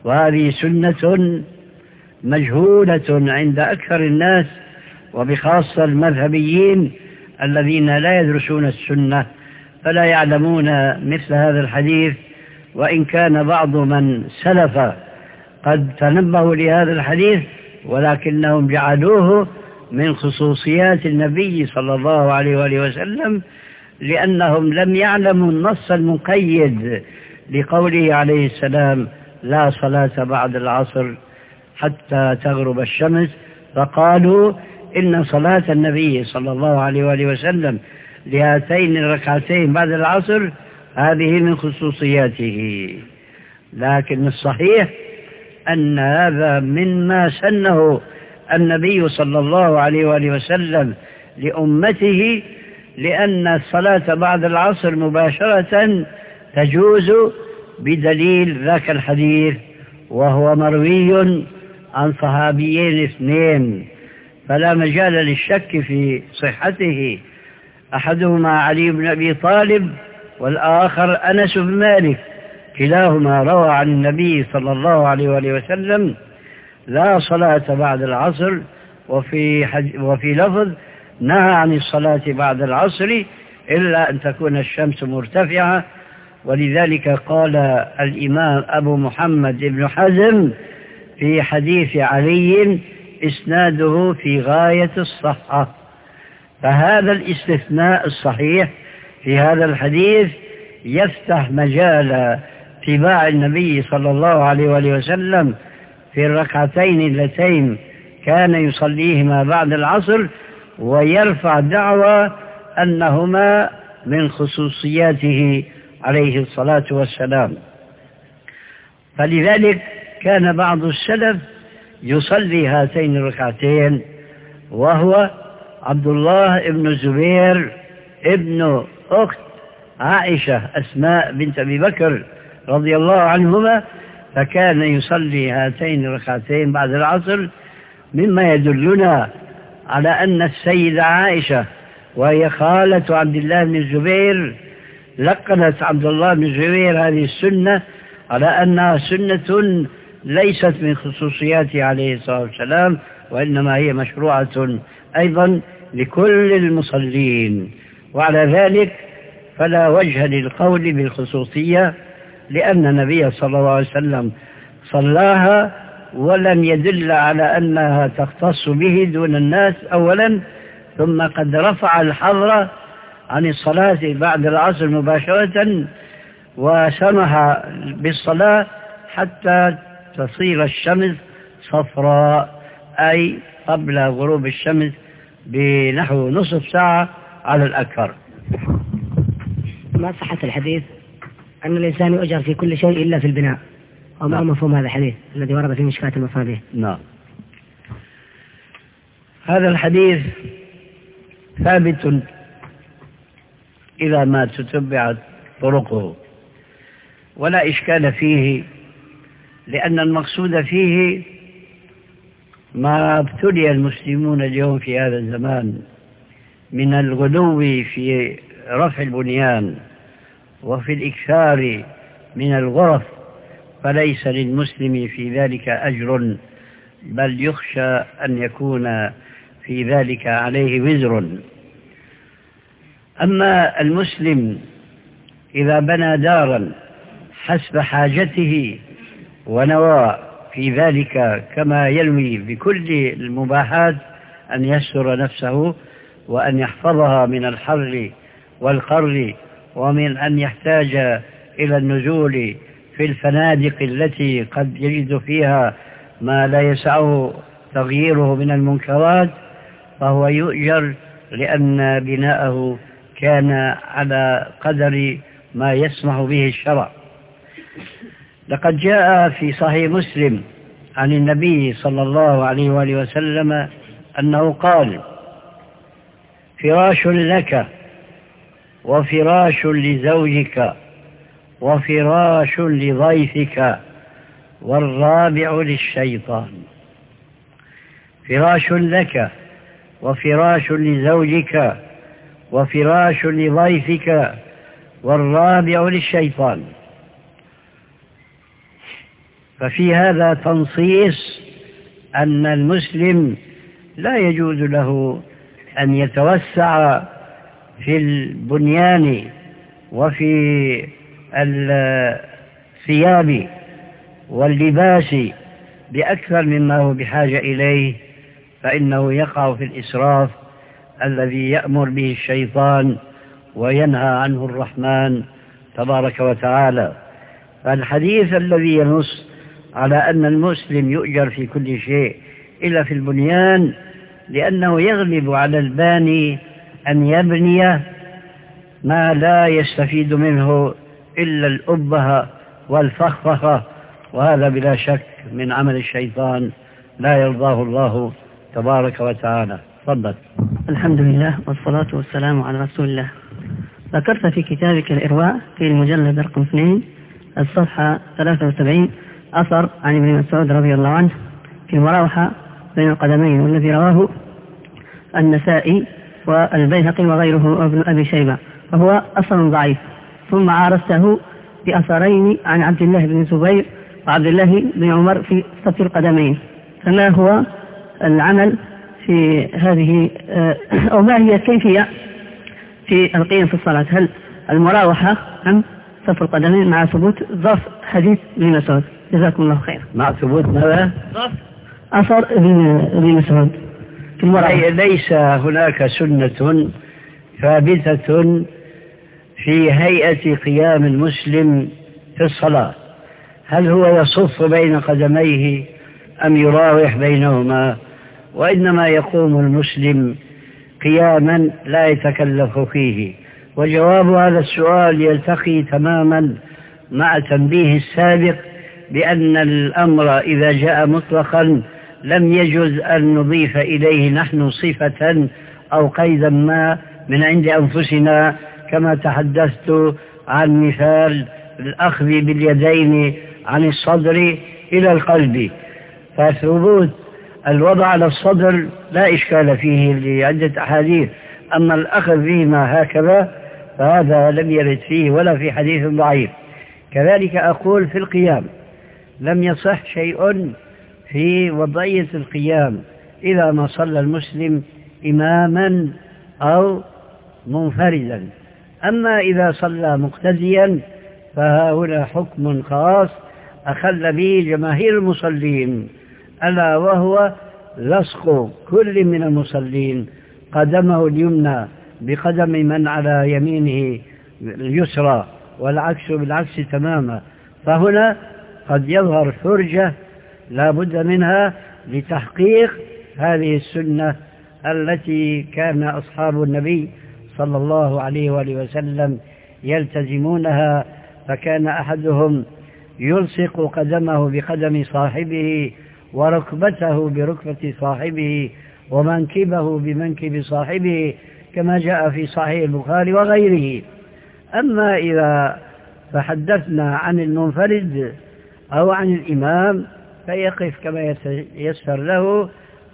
وهذه سنة مجهولة عند أكثر الناس، وبخاصة المذهبيين الذين لا يدرسون السنة فلا يعلمون مثل هذا الحديث. وإن كان بعض من سلف قد تنبهوا لهذا الحديث، ولكنهم جعلوه من خصوصيات النبي صلى الله عليه وآله وسلم، لأنهم لم يعلموا النص المقيد لقوله عليه السلام: لا صلاة بعد العصر حتى تغرب الشمس، فقالوا إن صلاة النبي صلى الله عليه وآله وسلم لهاتين الركعتين بعد العصر هذه من خصوصياته. لكن الصحيح أن هذا مما سنه النبي صلى الله عليه وآله وسلم لأمته، لأن الصلاة بعد العصر مباشرة تجوز بدليل ذاك الحديث، وهو مروي عن صحابيين اثنين فلا مجال للشك في صحته، أحدهما علي بن أبي طالب والآخر أنس بن مالك، كلاهما روى عن النبي صلى الله عليه وآله وسلم: لا صلاة بعد العصر، وفي, حج وفي لفظ: نهى عن الصلاة بعد العصر إلا أن تكون الشمس مرتفعة. ولذلك قال الإمام أبو محمد بن حزم في حديث علي: إسناده في غاية الصحة. فهذا الاستثناء الصحيح في هذا الحديث يفتح مجال اتباع النبي صلى الله عليه وآله وسلم في الركعتين اللتين كان يصليهما بعد العصر، ويرفع دعوى أنهما من خصوصياته عليه الصلاة والسلام. فلذلك كان بعض السلف يصلي هاتين الركعتين، وهو عبد الله بن الزبير ابن أخت عائشة أسماء بنت أبي بكر رضي الله عنهما، فكان يصلي هاتين الركعتين بعد العصر، مما يدلنا على أن السيدة عائشة وهي خالة عبد الله بن الزبير لقنت عبد الله بن الزبير هذه السنة على أنها سنة ليست من خصوصياته عليه الصلاة والسلام، وإنما هي مشروعة أيضا لكل المصلين. وعلى ذلك فلا وجه للقول بالخصوصية، لأن النبي صلى الله عليه وسلم صلاها ولم يدل على أنها تختص به دون الناس أولا، ثم قد رفع الحظر عن الصلاة بعد العصر مباشرة وسمح بالصلاة حتى تصير الشمس صفراء، أي قبل غروب الشمس بنحو نصف ساعة على الأكثر. ما صحة الحديث أن الإنسان يؤجر في كل شيء إلا في البناء، وما نعم. مفهوم هذا الحديث الذي ورد في مشكاة المصابيح؟ نعم، هذا الحديث ثابت إذا ما تتبعت طرقه، ولا إشكال فيه، لأن المقصود فيه ما ابتلي المسلمون اليوم في هذا الزمان من الغلو في رفع البنيان وفي الإكثار من الغرف، فليس للمسلم في ذلك أجر، بل يخشى أن يكون في ذلك عليه وزر. أما المسلم إذا بنى دارا حسب حاجته ونوى في ذلك كما ينوي بكل المباحات أن يستر نفسه وأن يحفظها من الحر والقر، ومن أن يحتاج إلى النزول في الفنادق التي قد يجد فيها ما لا يسعه تغييره من المنكرات، فهو يؤجر لأن بناءه كان على قدر ما يسمح به الشرع. لقد جاء في صحيح مسلم عن النبي صلى الله عليه وآله وسلم أنه قال: فراش لك وفراش لزوجك وفراش لضيفك والرابع للشيطان. فراش لك وفراش لزوجك وفراش لضيفك والرابع للشيطان. ففي هذا تنصيص أن المسلم لا يجوز له أن يتوسع في البنيان وفي الثياب واللباس بأكثر مما هو بحاجة إليه، فإنه يقع في الإسراف الذي يأمر به الشيطان وينهى عنه الرحمن تبارك وتعالى. فالحديث الذي ينص على أن المسلم يؤجر في كل شيء إلا في البنيان، لأنه يغلب على الباني أن يبني ما لا يستفيد منه إلا الأبهة والفخفخة، وهذا بلا شك من عمل الشيطان لا يرضاه الله تبارك وتعالى. تفضل. الحمد لله والصلاة والسلام على رسول الله. ذكرت في كتابك الإرواء في المجلد رقم اثنين الصفحة ثلاثة وسبعين أثر عن ابن مسعود رضي الله عنه في المراوحة بين القدمين، والذي رواه النسائي والبيهقي وغيره وابن أبي شيبة، فهو أثر ضعيف. ثم عارضته بأثرين عن عبد الله بن زبير وعبد الله بن عمر في صف القدمين، فما هو العمل في هذه أو ما هي الكيفية في القيام في الصلاة؟ هل المراوحة أم صف القدمين مع ثبوت ضعف حديث ابن مسعود؟ جزاكم الله خير. مع ثبوت ماذا؟ ضعف أثر ابن مسعود في المراوحة. ليس هناك سنة ثابتة في هيئة قيام المسلم في الصلاة، هل هو يصف بين قدميه أم يراوح بينهما، وإنما يقوم المسلم قياما لا يتكلف فيه. وجواب هذا السؤال يلتقي تماما مع تنبيه السابق بأن الأمر إذا جاء مطلقا لم يجوز أن نضيف إليه نحن صفة أو قيدا ما من عند أنفسنا، كما تحدثت عن مثال الأخذ باليدين عن الصدر إلى القلب، فثبوت الوضع على الصدر لا إشكال فيه لعدة أحاديث، أما الأخذ بهما هكذا فهذا لم يرد فيه ولا في حديث ضعيف. كذلك أقول في القيام لم يصح شيء في وضعية القيام إذا ما صلى المسلم إماما أو منفردا. أما إذا صلى مقتديا فهنا حكم خاص أخل به جماهير المصلين، ألا وهو لصق كل من المصلين قدمه اليمنى بقدم من على يمينه اليسرى والعكس بالعكس تماما، فهنا قد يظهر فرجة لا بد منها لتحقيق هذه السنة التي كان أصحاب النبي صلى الله عليه وآله وسلم يلتزمونها، فكان أحدهم يلصق قدمه بقدم صاحبه وركبته بركبة صاحبه ومنكبه بمنكب صاحبه، كما جاء في صحيح البخاري وغيره. أما إذا تحدثنا عن المنفرد أو عن الإمام فيقف كما يتيسر له،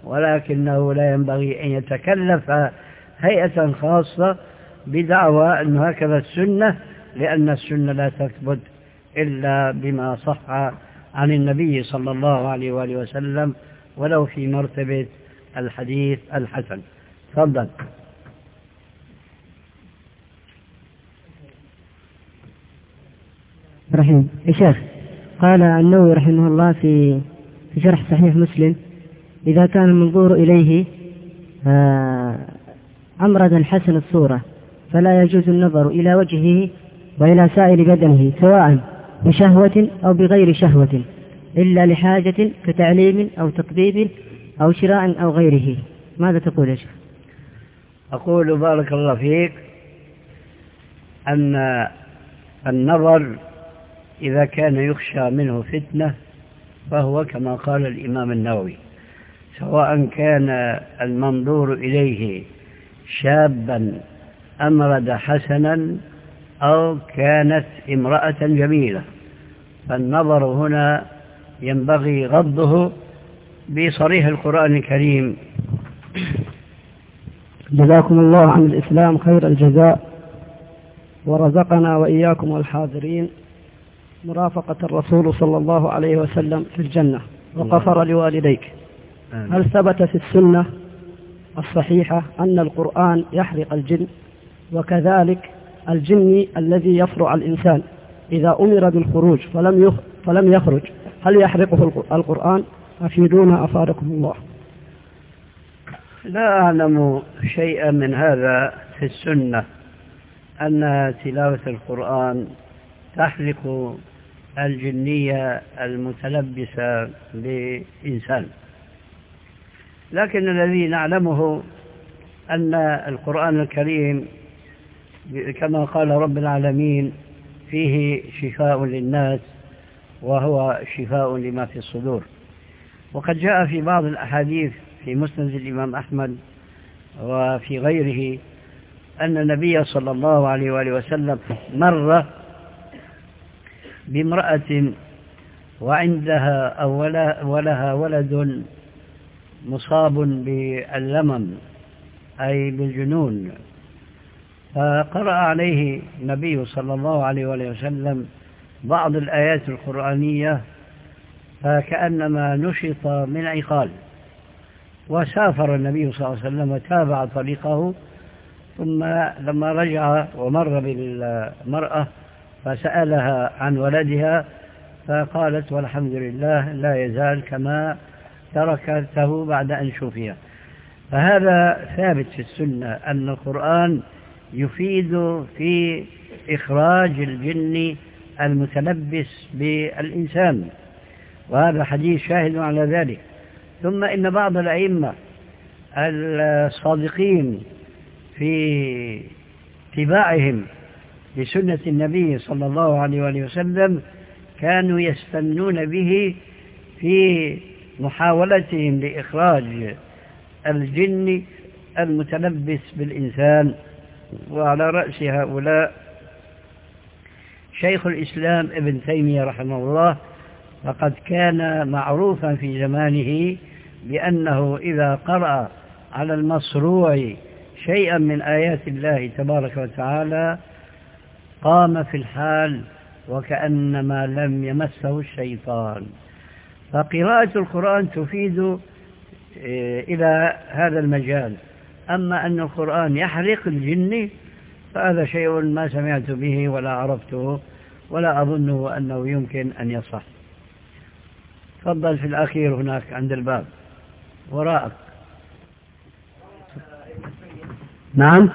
ولكنه لا ينبغي أن يتكلف هيئة خاصة بدعوى أن هكذا السنة، لأن السنة لا تثبت إلا بما صح عن النبي صلى الله عليه وآله وسلم ولو في مرتبة الحديث الحسن. تفضل. رحيم يا شيخ، قال النووي رحمه الله في في شرح صحيح مسلم: إذا كان المنظور إليه أمردا حسن الصورة فلا يجوز النظر إلى وجهه وإلى سائر بدنه سواء بشهوة أو بغير شهوة إلا لحاجة كتعليم أو تطبيب أو شراء أو غيره. ماذا تقول يا شيخ؟ أقول بارك الله فيك أن النظر إذا كان يخشى منه فتنة فهو كما قال الإمام النووي، سواء كان المنظور إليه شابا أمرد حسنا أو كانت امرأة جميلة، فالنظر هنا ينبغي غضه بصريح القرآن الكريم. جزاكم الله عن الإسلام خير الجزاء، ورزقنا وإياكم والحاضرين مرافقة الرسول صلى الله عليه وسلم في الجنة وغفر لوالديك. هل ثبت في السنة الصحيحة أن القرآن يحرق الجن؟ وكذلك الجن الذي يفرع الإنسان إذا أمر بالخروج فلم يخ... فلم يخرج هل يحرقه القرآن؟ أفيدونا أفادكم الله. لا أعلم شيئا من هذا في السنة أن تلاوة القرآن تحرق الجنية المتلبسة بإنسان، لكن الذي نعلمه أن القرآن الكريم كما قال رب العالمين فيه شفاء للناس وهو شفاء لما في الصدور. وقد جاء في بعض الأحاديث في مسند الإمام أحمد وفي غيره أن النبي صلى الله عليه وآله وسلم مر بامرأة وعندها أو ولها ولد مصاب باللمم أي بالجنون، فقرأ عليه النبي صلى الله عليه وآله وسلم بعض الآيات القرآنية فكأنما نشط من عقال، وسافر النبي صلى الله عليه وسلم وتابع طريقه، ثم لما رجع ومر بالمرأة فسألها عن ولدها فقالت والحمد لله لا يزال كما تركته بعد أن شفي. فهذا ثابت في السنة أن القرآن يفيد في إخراج الجن المتلبس بالإنسان، وهذا حديث شاهد على ذلك. ثم إن بعض الأئمة الصادقين في اتباعهم لسنة النبي صلى الله عليه وآله وسلم كانوا يستنون به في محاولتهم لإخراج الجن المتلبس بالإنسان. وعلى رأس هؤلاء شيخ الإسلام ابن تيمية رحمه الله، فقد كان معروفا في زمانه بأنه إذا قرأ على المصروع شيئا من آيات الله تبارك وتعالى قام في الحال وكأنما لم يمسه الشيطان. فقراءة القرآن تفيد إلى هذا المجال. أما أن القرآن يحرق الجن فهذا شيء ما سمعت به ولا عرفته ولا أظنه أنه يمكن أن يصح. تفضل في الأخير هناك عند الباب وراءك. نعم.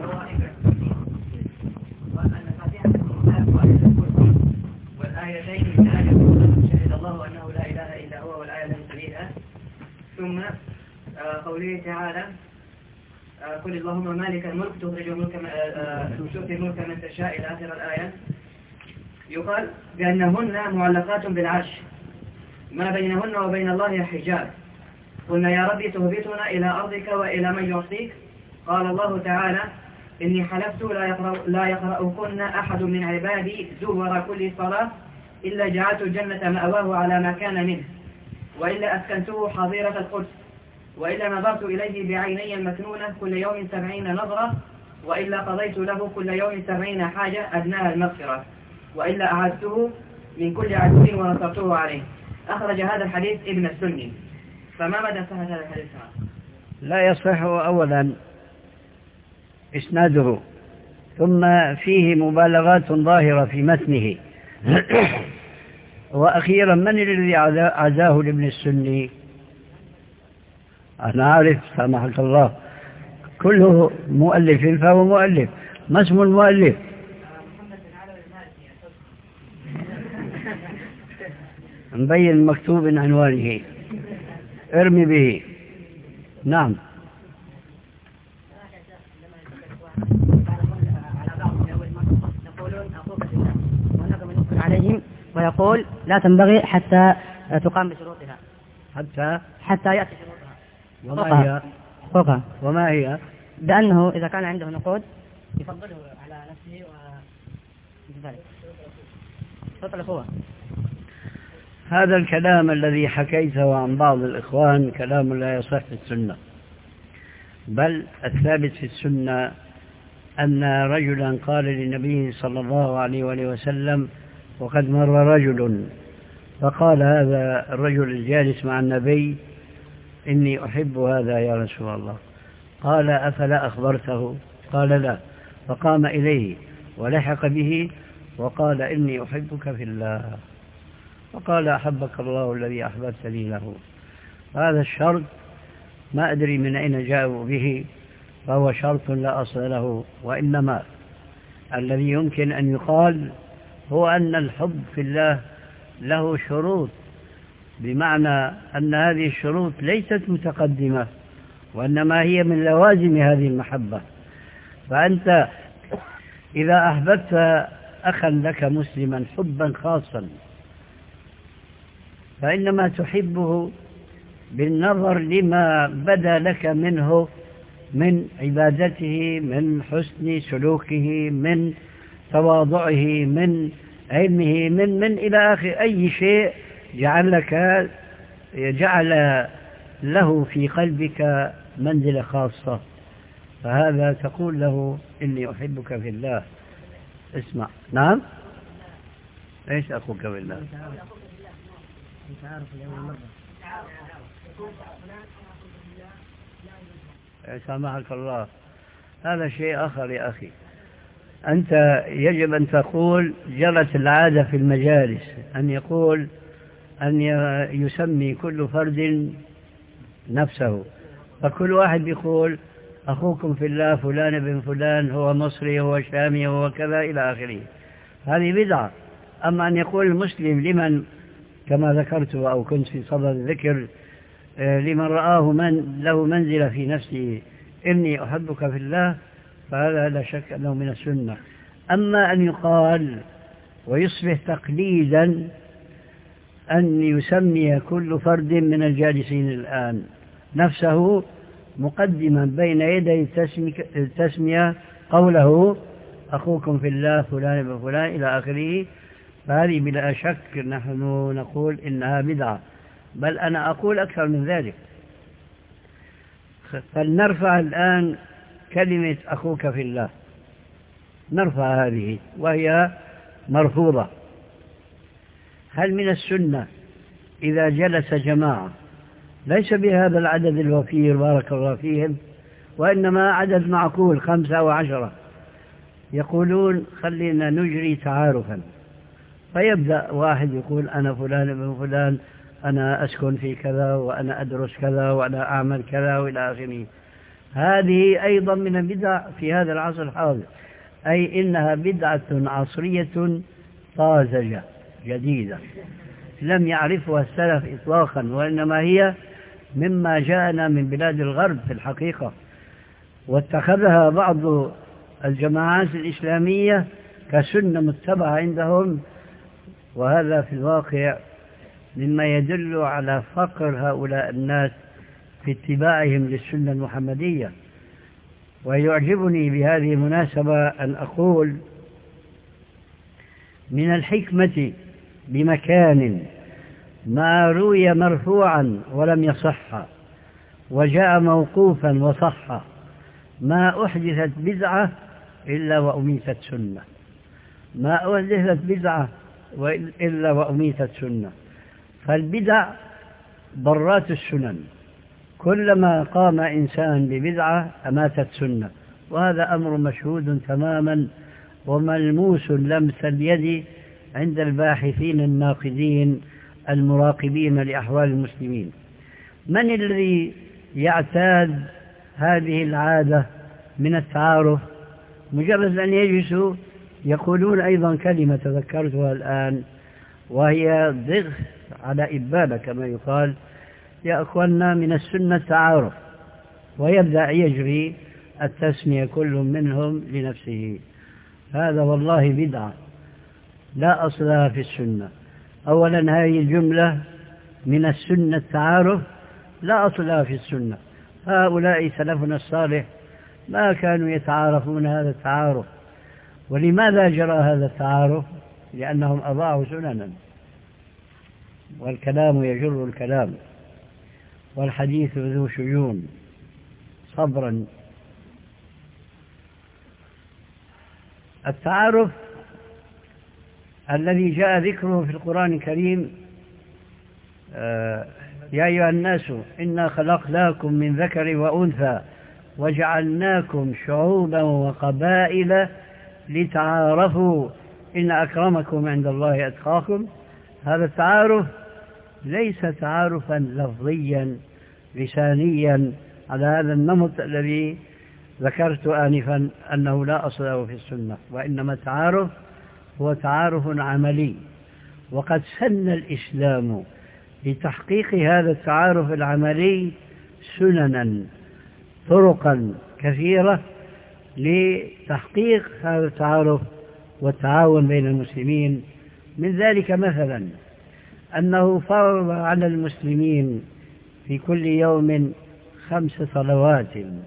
والآيتين الآية شهد الله أنه لا إله إلا هو والآية لم تليها. ثم قوله تعالى قل اللهم مالك الملك تخرج الملك تؤتي الملك من تشاء إلى آخر الآية. يقال بأنهن معلقات بالعرش ما بينهن وبين الله حجاب. قلنا يا ربي تهبطنا إلى أرضك وإلى من يعصيك. قال الله تعالى إني حلفت لا يقرأ لا يقرأكن أحد من عبادي زور كل صلاة إلا جعلت الجنة مأواه على ما كان منه وإلا أسكنته حظيرة القدس وإلا نظرت إليه بعيني المكنونة كل يوم سبعين نظرة وإلا قضيت له كل يوم سبعين حاجة أدناها المغفرة وإلا أعدته من كل عدو ونصرته عليه. أخرج هذا الحديث ابن السني. فما مدى صحة هذا الحديث؟ لا يصح أولا إسناده، ثم فيه مبالغات ظاهرة في متنه. وأخيرا من الذي عزاه لابن السني؟ أنا عارف سامحك الله كله مؤلف فهو مؤلف. ما اسم المؤلف؟ مبين مكتوب عنوانه ارمي به. نعم. عليهم ويقول لا تنبغي حتى تقام بشروطها حتى حتى يأتي شروطها. وما هي؟ فوقها. وما هي؟ بأنه إذا كان عنده نقود يفضله على نفسه وذلك. تفضل أخوة. هذا الكلام الذي حكيته عن بعض الإخوان كلام لا يصح في السنة، بل الثابت في السنة أن رجلا قال للنبي صلى الله عليه وآله وسلم وقد مر رجل فقال هذا الرجل الجالس مع النبي إني أحب هذا يا رسول الله. قال أفلا أخبرته؟ قال لا. فقام إليه ولحق به وقال إني أحبك في الله. فقال أحبك الله الذي أحببتني له. هذا الشرط ما أدري من أين جاءوا به، فهو شرط لا أصل له، وإنما الذي يمكن أن يقال هو أن الحب في الله له شروط، بمعنى أن هذه الشروط ليست متقدمة، وإنما هي من لوازم هذه المحبة. فأنت إذا أحببت أخا لك مسلما حبا خاصا فإنما تحبه بالنظر لما بدا لك منه من عبادته، من حسن سلوكه، من تواضعه، من علمه، من من إلى آخر أي شيء جعل لك جعل له في قلبك منزلة خاصة، فهذا تقول له إني أحبك في الله. اسمع. نعم. إيش أخوك في الله؟ سامحك الله، هذا شيء آخر يا أخي. أنت يجب أن تقول جرت العادة في المجالس أن يقول أن يسمي كل فرد نفسه، فكل واحد يقول أخوكم في الله فلان بن فلان، هو مصري، هو شامي، هو كذا إلى آخره. هذه بدعة. أما أن يقول المسلم لمن كما ذكرت أو كنت في صدد الذكر لمن رآه من له منزلة في نفسه إني أحبك في الله، فهذا لا شك أنه من السنة. أما أن يقال ويصبح تقليدا أن يسمي كل فرد من الجالسين الآن نفسه مقدما بين يدي التسمية قوله أخوكم في الله فلان بن فلان إلى آخره، فهذه بلا شك نحن نقول إنها بدعة، بل أنا أقول أكثر من ذلك. فلنرفع الآن كلمة أخوك في الله، نرفع هذه وهي مرفوضة. هل من السنة إذا جلس جماعة ليس بهذا العدد الوفير بارك الله فيهم، وإنما عدد معقول خمسة وعشرة، يقولون خلينا نجري تعارفا، فيبدأ واحد يقول أنا فلان بن فلان، أنا أسكن في كذا، وأنا أدرس كذا، وأنا أعمل كذا وإلى آخره. هذه أيضا من البدع في هذا العصر الحاضر، أي إنها بدعة عصرية طازجة جديدة لم يعرفها السلف إطلاقا، وإنما هي مما جاءنا من بلاد الغرب في الحقيقة، واتخذها بعض الجماعات الإسلامية كسنة متبعة عندهم، وهذا في الواقع مما يدل على فقر هؤلاء الناس في اتباعهم للسنة المحمدية. ويعجبني بهذه المناسبة أن أقول من الحكمة بمكان ما روي مرفوعا ولم يصح وجاء موقوفا وصح، ما أحدثت بدعة إلا وأميتت سنة، ما أحدثت بدعة إلا وأميتت سنة. فالبدع ضرات السنن، كلما قام إنسان ببدعة أماتت سنة، وهذا أمر مشهود تماما وملموس لمس اليد عند الباحثين الناقدين المراقبين لأحوال المسلمين. من الذي يعتاد هذه العادة من التعارف؟ مجرد أن يجلسوا يقولون أيضا كلمة تذكرتها الآن، وهي ضغط على إبابة كما يقال، يا أخوانا من السنة التعارف، ويبدأ يجري التسمية كل منهم لنفسه. هذا والله بدعة لا أصلها في السنة. أولا هذه الجملة من السنة التعارف لا أصلها في السنة. هؤلاء سلفنا الصالح ما كانوا يتعارفون هذا التعارف. ولماذا جرى هذا التعارف؟ لأنهم أضاعوا سننا، والكلام يجر الكلام، والحديث ذو شجون. صبرا. التعارف الذي جاء ذكره في القرآن الكريم آه يا أيها الناس إنا خلقناكم من ذكر وأنثى وجعلناكم شعوبا وقبائل لتعارفوا إن أكرمكم عند الله أتقاكم. هذا التعارف ليس تعارفا لفظيا لسانيا على هذا النمط الذي ذكرت آنفا أنه لا أصل له في السنة، وإنما التعارف هو تعارف عملي. وقد سن الإسلام لتحقيق هذا التعارف العملي سننا طرقا كثيرة لتحقيق هذا التعارف والتعاون بين المسلمين. من ذلك مثلا أنه فرض على المسلمين في كل يوم خمس صلوات،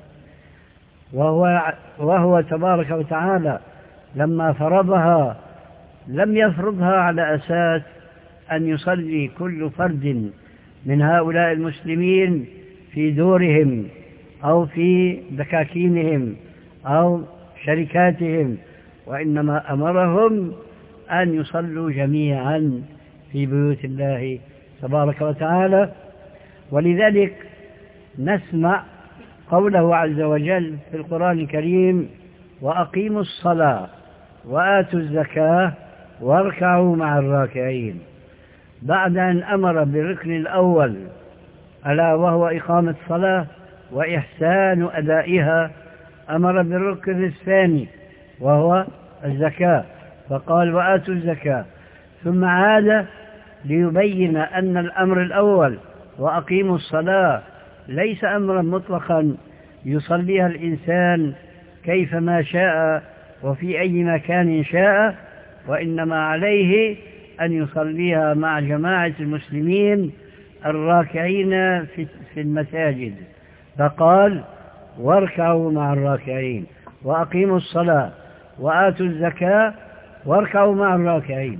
وهو, وهو تبارك وتعالى لما فرضها لم يفرضها على أساس أن يصلي كل فرد من هؤلاء المسلمين في دورهم أو في دكاكينهم أو شركاتهم، وإنما أمرهم أن يصلوا جميعا في بيوت الله تبارك وتعالى. ولذلك نسمع قوله عز وجل في القرآن الكريم: وأقيموا الصلاة وآتوا الزكاة واركعوا مع الراكعين، بعد أن أمر بالركن الأول ألا وهو إقامة الصلاة وإحسان أدائها، أمر بالركن الثاني وهو الزكاة فقال: وآتوا الزكاة، ثم عاد ليبين أن الأمر الأول وأقيموا الصلاة ليس أمرا مطلقا يصليها الإنسان كيفما شاء وفي أي مكان شاء، وإنما عليه أن يصليها مع جماعة المسلمين الراكعين في المساجد، فقال: واركعوا مع الراكعين، وأقيموا الصلاة وآتوا الزكاة واركعوا مع الراكعين.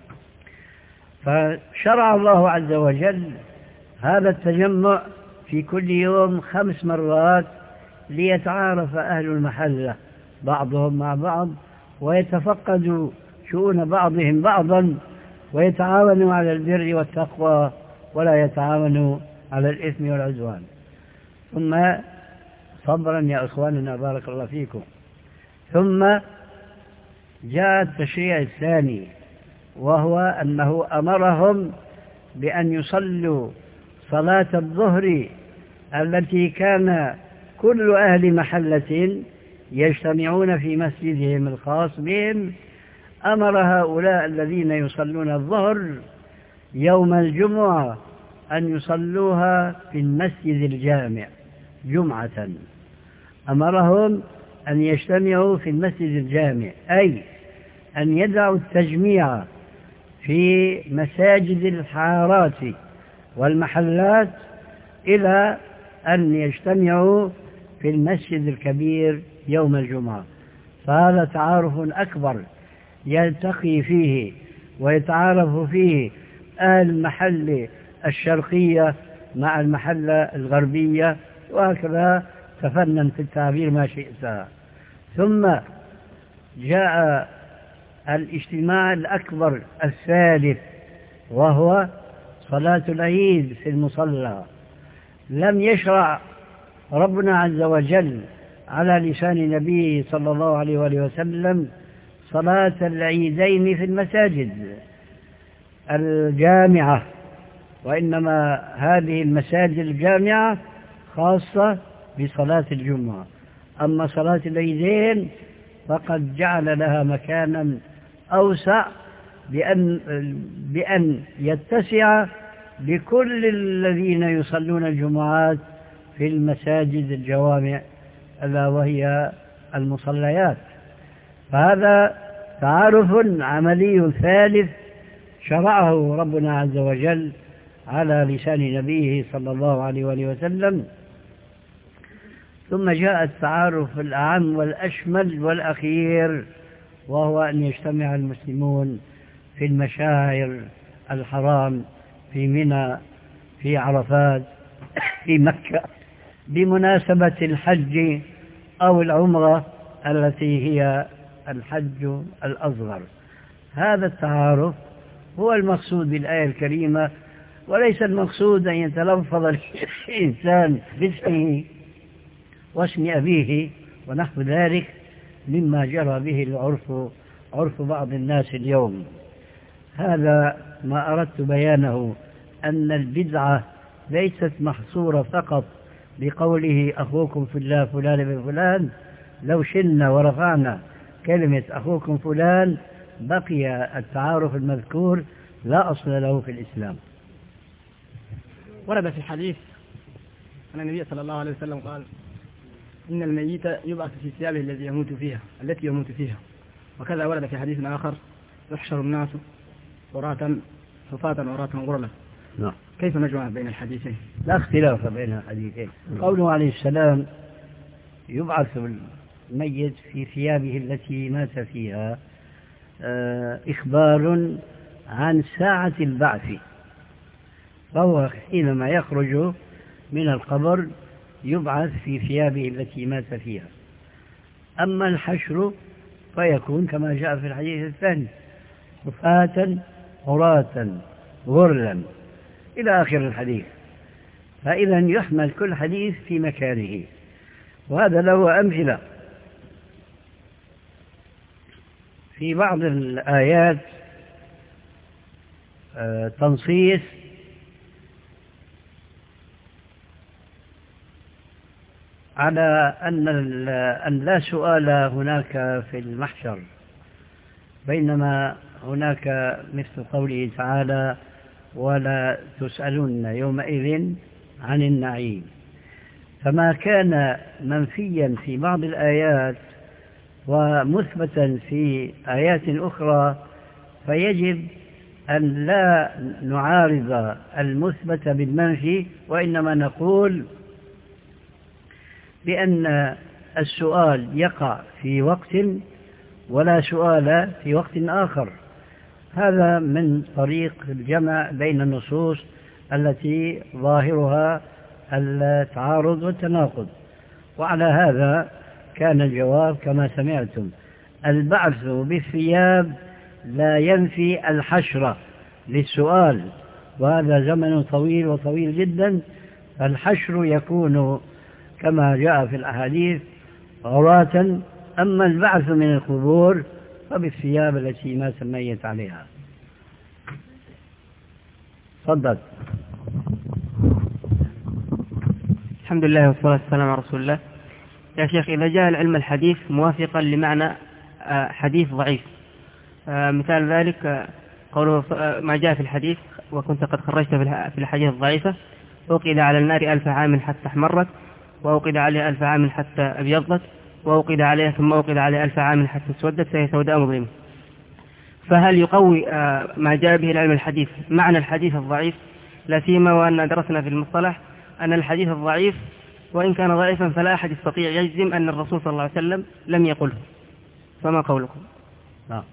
فشرع الله عز وجل هذا التجمع في كل يوم خمس مرات ليتعارف أهل المحلة بعضهم مع بعض ويتفقدوا شؤون بعضهم بعضا ويتعاونوا على البر والتقوى ولا يتعاونوا على الإثم والعدوان. ثم صبرا يا أخواننا بارك الله فيكم. ثم جاء التشريع الثاني، وهو أنه أمرهم بأن يصلوا صلاة الظهر التي كان كل أهل محلة يجتمعون في مسجدهم الخاص بهم، أمر هؤلاء الذين يصلون الظهر يوم الجمعة أن يصلوها في المسجد الجامع جمعة، أمرهم أن يجتمعوا في المسجد الجامع، أي أن يدعوا التجميع في مساجد الحارات والمحلات إلى أن يجتمعوا في المسجد الكبير يوم الجمعة. فهذا تعارف أكبر يلتقي فيه ويتعارف فيه أهل المحل الشرقية مع المحلة الغربية، وهكذا تفنن في التعبير ما شئت. ثم جاء الاجتماع الأكبر الثالث، وهو صلاة العيد في المصلى. لم يشرع ربنا عز وجل على لسان نبيه صلى الله عليه وآله وسلم صلاة العيدين في المساجد الجامعة، وإنما هذه المساجد الجامعة خاصة بصلاة الجمعة. أما صلاة العيدين فقد جعل لها مكانا أوسع بأن, بأن يتسع لكل الذين يصلون الجمعات في المساجد الجوامع ألا وهي المصليات. فهذا تعارف عملي ثالث شرعه ربنا عز وجل على لسان نبيه صلى الله عليه وآله وسلم. ثم جاء التعارف الأعم والأشمل والأخير، وهو أن يجتمع المسلمون في المشاعر الحرام في منى، في عرفات، في مكة، بمناسبة الحج أو العمرة التي هي الحج الأصغر. هذا التعارف هو المقصود بالآية الكريمة، وليس المقصود أن يتلفظ الإنسان باسمه واسم أبيه ونحو ذلك مما جرى به العرف، عرف بعض الناس اليوم. هذا ما أردت بيانه، أن البدعة ليست محصورة فقط بقوله أخوكم في الله فلان بن فلان. لو شلنا ورفعنا كلمة أخوكم فلان بقي التعارف المذكور لا أصل له في الإسلام. ورد في الحديث أن النبي صلى الله عليه وسلم قال إن الميت يبعث في ثيابه التي يموت فيها التي يموت فيها. وكذا ورد في حديث آخر يحشر الناس عراة حفاة عراة غرلا. نعم. كيف نجمع بين الحديثين؟ لا اختلاف بين الحديثين. قوله عليه السلام يبعث الميت في ثيابه التي مات فيها إخبار عن ساعة البعث، فهو حينما يخرج من القبر يبعث في ثيابه التي مات فيها. أما الحشر فيكون كما جاء في الحديث الثاني حفاة عراة غرلا إلى آخر الحديث. فإذا يحمل كل حديث في مكانه، وهذا له أمثلة. في بعض الآيات تنصيص على أن أن لا سؤال هناك في المحشر، بينما هناك مثل قوله تعالى ولا تسألون يومئذ عن النعيم. فما كان منفيا في بعض الآيات ومثبتا في آيات أخرى فيجب أن لا نعارض المثبت بالمنفي، وإنما نقول بأن السؤال يقع في وقت ولا سؤال في وقت آخر. هذا من طريق الجمع بين النصوص التي ظاهرها التعارض والتناقض. وعلى هذا كان الجواب كما سمعتم: البعث بالثياب لا ينفي الحشر للسؤال، وهذا زمن طويل وطويل جدا. فالحشر يكون كما جاء في الأحاديث عراة، أما البعث من القبور فبالثياب التي ما سميت عليها. تفضل. الحمد لله والصلاة والسلام على رسول الله. يا شيخ، إذا جاء العلم الحديث موافقا لمعنى حديث ضعيف، مثال ذلك قوله ما جاء في الحديث وكنت قد خرجت في الحديث الضعيفة: أوقد على النار ألف عام حتى احمرت، وأوقد عليها ألف عام حتى أبيضت، وأوقد عليها ثم أوقد عليها ألف عام حتى اسودت فهي سوداء مظلمة. فهل يقوي ما جاء به العلم الحديث معنى الحديث الضعيف؟ لا سيما وأن درسنا في المصطلح أن الحديث الضعيف وإن كان ضعيفا فلا أحد يستطيع يجزم أن الرسول صلى الله عليه وسلم لم يقله، فما قولكم؟ نعم.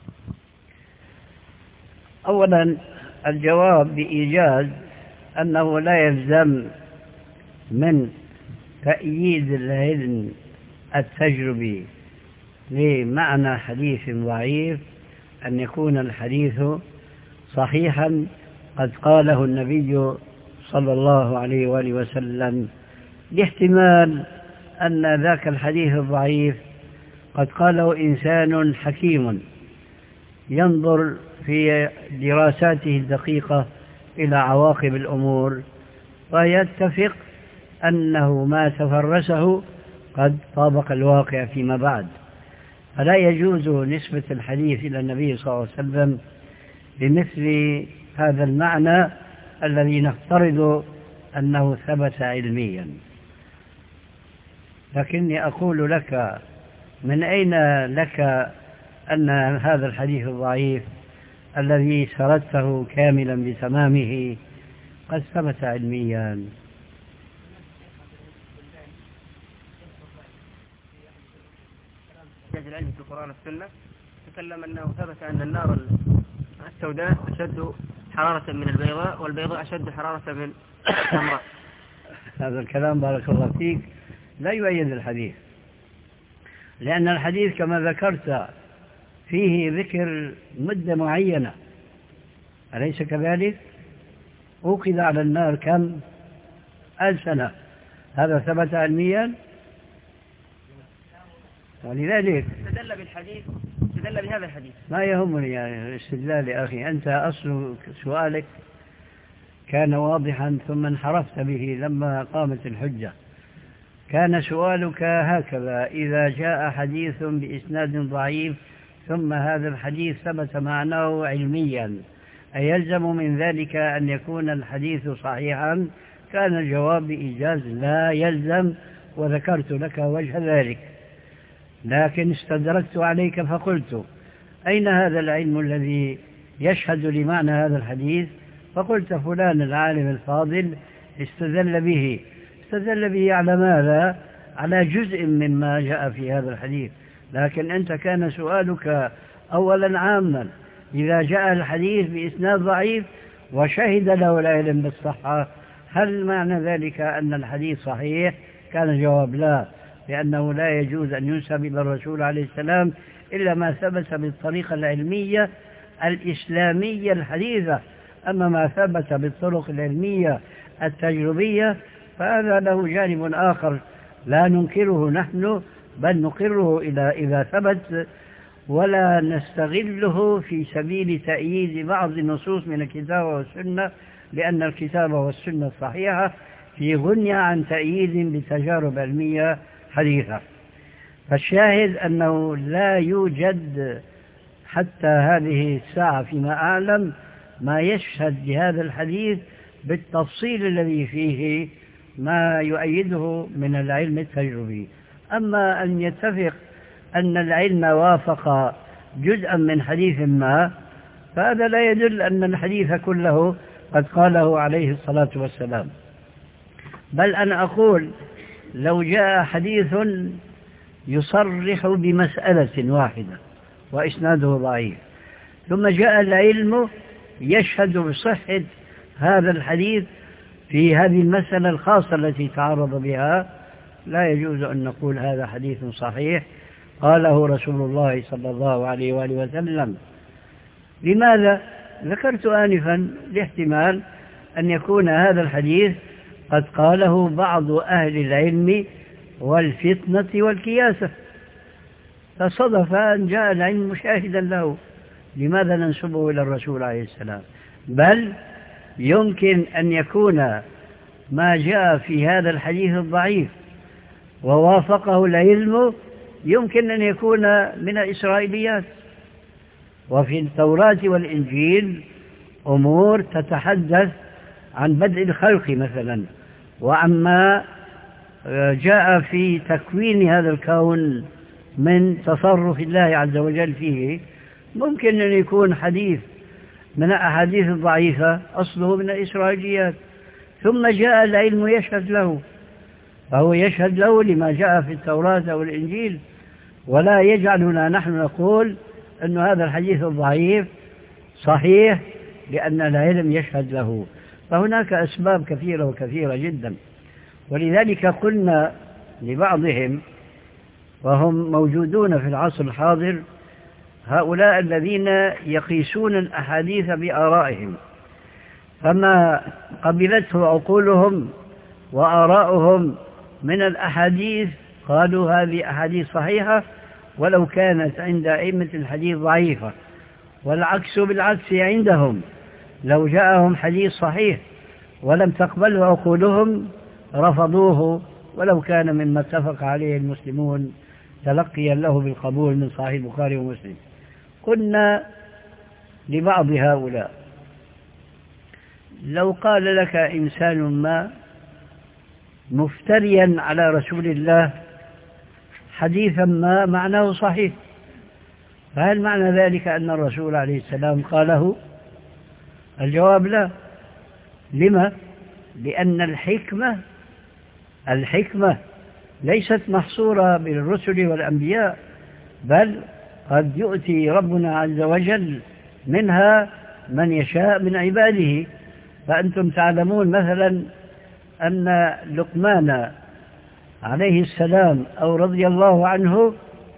أولا الجواب بإيجاز أنه لا يلزم من تأييد العلم التجربي لمعنى حديث ضعيف أن يكون الحديث صحيحا قد قاله النبي صلى الله عليه وآله وسلم، لاحتمال أن ذاك الحديث الضعيف قد قاله إنسان حكيم ينظر في دراساته الدقيقة إلى عواقب الأمور ويتفق أنه ما تفرسه قد طابق الواقع فيما بعد. فلا يجوز نسبة الحديث إلى النبي صلى الله عليه وسلم بمثل هذا المعنى الذي نفترض أنه ثبت علميا. لكني أقول لك: من أين لك أن هذا الحديث الضعيف الذي سردته كاملا بتمامه قد ثبت علميا؟ العلم في القرآن والسنة تكلم أنه ثبت أن النار السوداء أشد حرارة من البيضاء، والبيضاء أشد حرارة من الحمراء. هذا الكلام بارك الله فيك لا يؤيد الحديث، لأن الحديث كما ذكرت فيه ذكر مدة معينة، أليس كذلك؟ أوقد على النار كم؟ ألف سنة، هذا ثبت علميا؟ ولذلك استدل بالحديث، استدل بهذا الحديث. ما يهمني يعني الاستدلال يا أخي، أنت أصل سؤالك كان واضحا ثم انحرفت به لما قامت الحجة. كان سؤالك هكذا: إذا جاء حديث بإسناد ضعيف ثم هذا الحديث ثبت معناه علميا أيلزم من ذلك أن يكون الحديث صحيحا؟ كان الجواب بإيجاز: لا يلزم، وذكرت لك وجه ذلك. لكن استدركت عليك فقلت: أين هذا العلم الذي يشهد لمعنى هذا الحديث؟ فقلت: فلان العالم الفاضل استدل به. استدل به على ماذا؟ على جزء مما جاء في هذا الحديث. لكن أنت كان سؤالك أولا عاما: إذا جاء الحديث بإسناد ضعيف وشهد له العلم بالصحة هل معنى ذلك أن الحديث صحيح؟ كان الجواب: لا، لأنه لا يجوز أن ينسب إلى الرسول عليه السلام إلا ما ثبت بالطريقة العلمية الإسلامية الحديثة. أما ما ثبت بالطرق العلمية التجربية فهذا له جانب آخر لا ننكره نحن، بل نقره إلى إذا ثبت، ولا نستغله في سبيل تأييد بعض النصوص من الكتاب والسنة، لأن الكتاب والسنة الصحيحة في غنية عن تأييد بتجارب علمية حديثة. فالشاهد أنه لا يوجد حتى هذه الساعة فيما أعلم ما يشهد بهذا الحديث بالتفصيل الذي فيه ما يؤيده من العلم التجربي. أما أن يتفق أن العلم وافق جزءا من حديث ما فهذا لا يدل أن الحديث كله قد قاله عليه الصلاة والسلام. بل أنا أقول: لو جاء حديث يصرح بمسألة واحدة وإسناده ضعيف ثم جاء العلم يشهد بصحة هذا الحديث في هذه المسألة الخاصة التي تعرض بها، لا يجوز أن نقول هذا حديث صحيح قاله رسول الله صلى الله عليه وآله وسلم. لماذا؟ ذكرت آنفا لاحتمال أن يكون هذا الحديث قد قاله بعض أهل العلم والفتنة والكياسة، فصدف أن جاء العلم مشاهدا له، لماذا ننسبه إلى الرسول عليه السلام؟ بل يمكن أن يكون ما جاء في هذا الحديث الضعيف ووافقه العلم يمكن أن يكون من الإسرائيليات. وفي التوراة والإنجيل أمور تتحدث عن بدء الخلق مثلا، وعما جاء في تكوين هذا الكون من تصرف الله عز وجل فيه، ممكن أن يكون حديث من الأحاديث الضعيفة أصله من الإسرائيليات، ثم جاء العلم يشهد له، فهو يشهد له لما جاء في التوراة والإنجيل، ولا يجعلنا نحن نقول أن هذا الحديث الضعيف صحيح لأن العلم يشهد له. فهناك أسباب كثيرة وكثيرة جدا. ولذلك قلنا لبعضهم وهم موجودون في العصر الحاضر، هؤلاء الذين يقيسون الأحاديث بآرائهم، فما قبلته عقولهم وآراؤهم من الأحاديث قالوا هذه أحاديث صحيحة ولو كانت عند أئمة الحديث ضعيفة، والعكس بالعكس عندهم، لو جاءهم حديث صحيح ولم تقبله عقولهم رفضوه ولو كان مما اتفق عليه المسلمون تلقيا له بالقبول من صحيح البخاري ومسلم. قلنا لبعض هؤلاء: لو قال لك إنسان ما مفتريا على رسول الله حديثا ما معناه صحيح، فهل معنى ذلك أن الرسول عليه السلام قاله؟ الجواب لا. لما؟ لأن الحكمة الحكمة ليست محصورة بالرسل والأنبياء، بل قد يؤتي ربنا عز وجل منها من يشاء من عباده. فأنتم تعلمون مثلا أن لقمان عليه السلام أو رضي الله عنه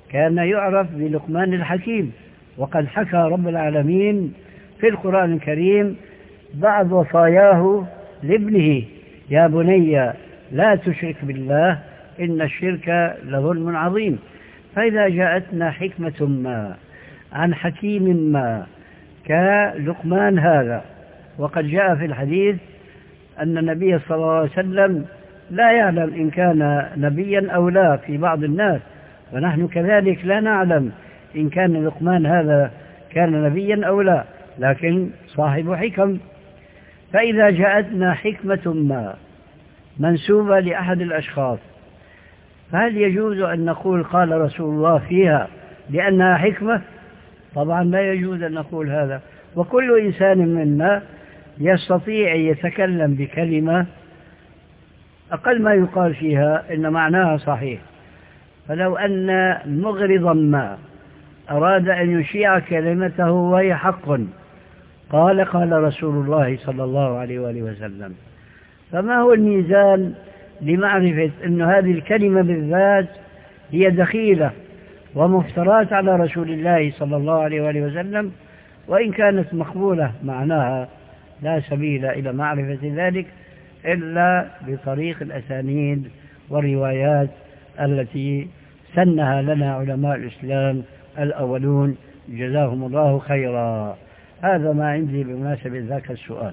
كان يعرف بلقمان الحكيم، وقد حكى رب العالمين في القرآن الكريم بعض وصاياه لابنه: يا بني لا تشرك بالله إن الشرك لظلم عظيم. فإذا جاءتنا حكمة ما عن حكيم ما كلقمان هذا، وقد جاء في الحديث أن النبي صلى الله عليه وسلم لا يعلم إن كان نبيا أو لا في بعض الناس، ونحن كذلك لا نعلم إن كان لقمان هذا كان نبيا أو لا، لكن صاحب حكم. فإذا جاءتنا حكمة ما منسوبة لأحد الأشخاص، فهل يجوز أن نقول قال رسول الله فيها لأنها حكمة؟ طبعا لا يجوز أن نقول هذا. وكل إنسان منا يستطيع أن يتكلم بكلمة أقل ما يقال فيها إن معناها صحيح. فلو أن مغرضا ما أراد أن يشيع كلمته وهي حق، قال قال رسول الله صلى الله عليه وآله وسلم، فما هو الميزان لمعرفة أن هذه الكلمة بالذات هي دخيلة ومفترات على رسول الله صلى الله عليه وآله وسلم، وإن كانت مقبولة معناها لا سبيل إلى معرفة ذلك إلا بطريق الأسانيد والروايات التي سنها لنا علماء الإسلام الأولون جزاهم الله خيرا. هذا ما عندي بمناسبة ذاك السؤال.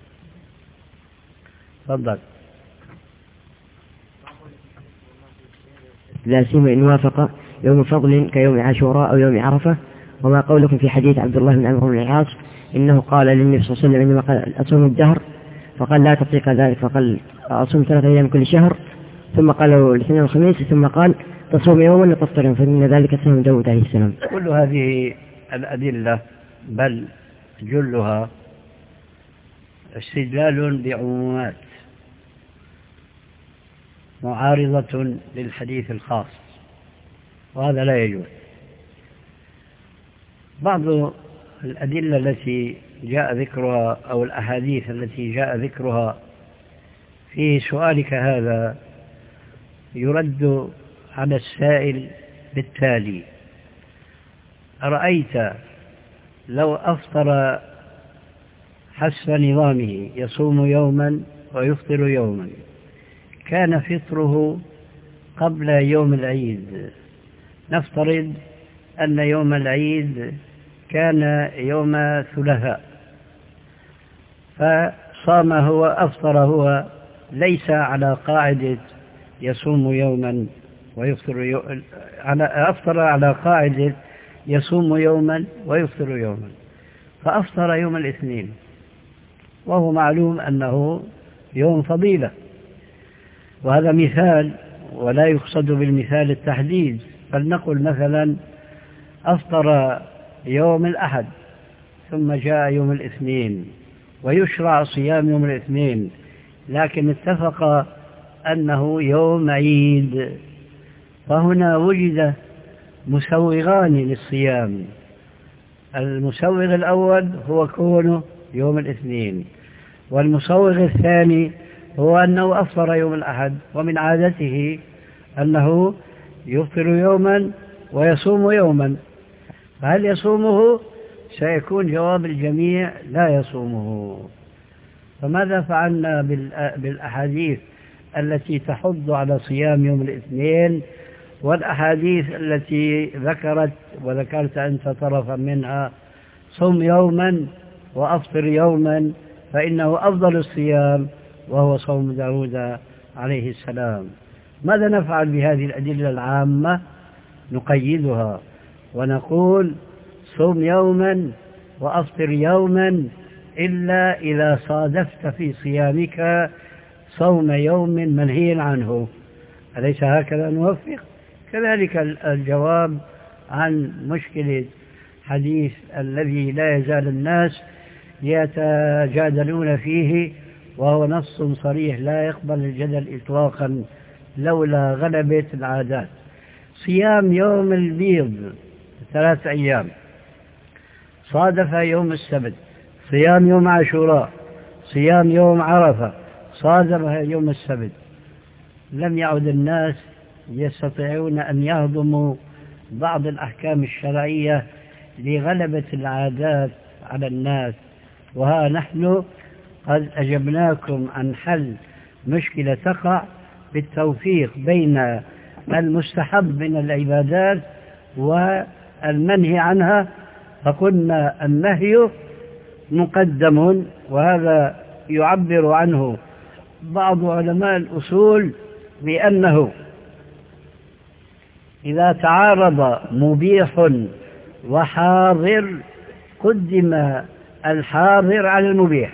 تفضل. لا سيما إن وافق يوم فضل كيوم عاشوراء أو يوم عرفة. وما قولكم في حديث عبد الله بن عمرو بن العاص إنه قال للنبي صلى الله عليه وسلم عندما قال أصوم الدهر فقال لا تطيق ذلك، فقال أصوم ثلاثة أيام كل شهر، ثم قال الاثنين والخميس، ثم قال تصوم يوما وتفطر يوم، فإن ذلك صيام داود عليه السلام. كل هذه الأدلة بل جلها استدلال بعمومات معارضة للحديث الخاص، وهذا لا يجوز. بعض الأدلة التي جاء ذكرها أو الأحاديث التي جاء ذكرها في سؤالك هذا يرد على السائل بالتالي: أرأيت لو أفطر حسب نظامه يصوم يوما ويفطر يوما، كان فطره قبل يوم العيد، نفترض أن يوم العيد كان يوم ثلاثاء، فصام هو أفطر هو ليس على قاعدة يصوم يوما ويفطر يوما، أفطر على قاعدة يصوم يوما ويفطر يوما، فأفطر يوم الاثنين، وهو معلوم أنه يوم فضيلة، وهذا مثال ولا يقصد بالمثال التحديد. فلنقل مثلا أفطر يوم الأحد ثم جاء يوم الاثنين ويشرع صيام يوم الاثنين، لكن اتفق أنه يوم عيد، فهنا وجد مسوغان للصيام. المسوغ الأول هو كونه يوم الاثنين، والمسوغ الثاني هو أنه أفطر يوم الأحد، ومن عادته أنه يفطر يوما ويصوم يوما، فهل يصومه؟ سيكون جواب الجميع لا يصومه. فماذا فعلنا بالأحاديث التي تحض على صيام يوم الاثنين والأحاديث التي ذكرت وذكرت أنت طرفا منها صم يوما وأفطر يوما فإنه أفضل الصيام وهو صوم داود عليه السلام؟ ماذا نفعل بهذه الأدلة العامة؟ نقيدها ونقول صم يوما وأفطر يوما إلا إذا صادفت في صيامك صوم يوم منهي عنه. أليس هكذا نوفق؟ كذلك الجواب عن مشكلة حديث الذي لا يزال الناس يتجادلون فيه، وهو نص صريح لا يقبل الجدل إطلاقا لولا غلبة العادات. صيام يوم البيض ثلاث أيام، صادف يوم السبت، صيام يوم عاشوراء، صيام يوم عرفة، صادف يوم السبت، لم يعد الناس يستطيعون أن يهضموا بعض الأحكام الشرعية لغلبة العادات على الناس. وها نحن قد أجبناكم عن حل مشكلة تقع بالتوفيق بين المستحب من العبادات والمنهي عنها، فقلنا النهي مقدم، وهذا يعبر عنه بعض علماء الأصول بأنه إذا تعارض مبيح وحاضر قدم الحاضر على المبيح.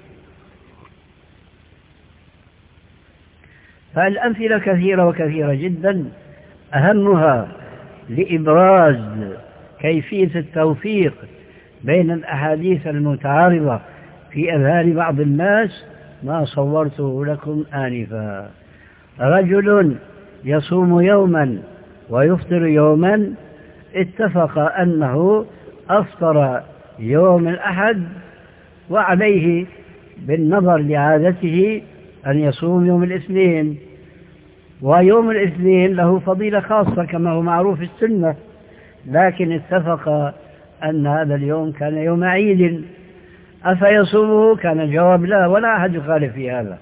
فالأمثلة كثيرة وكثيرة جدا، أهمها لإبراز كيفية التوفيق بين الأحاديث المتعارضة في أذهان بعض الناس ما صورته لكم آنفا. رجل يصوم يوما ويفطر يوما، اتفق أنه أفطر يوم الأحد وعليه بالنظر لعادته أن يصوم يوم الاثنين، ويوم الاثنين له فضيلة خاصة كما هو معروف في السنة، لكن اتفق أن هذا اليوم كان يوم عيد، أفيصومه؟ كان الجواب لا، ولا أحد يخالف في هذا.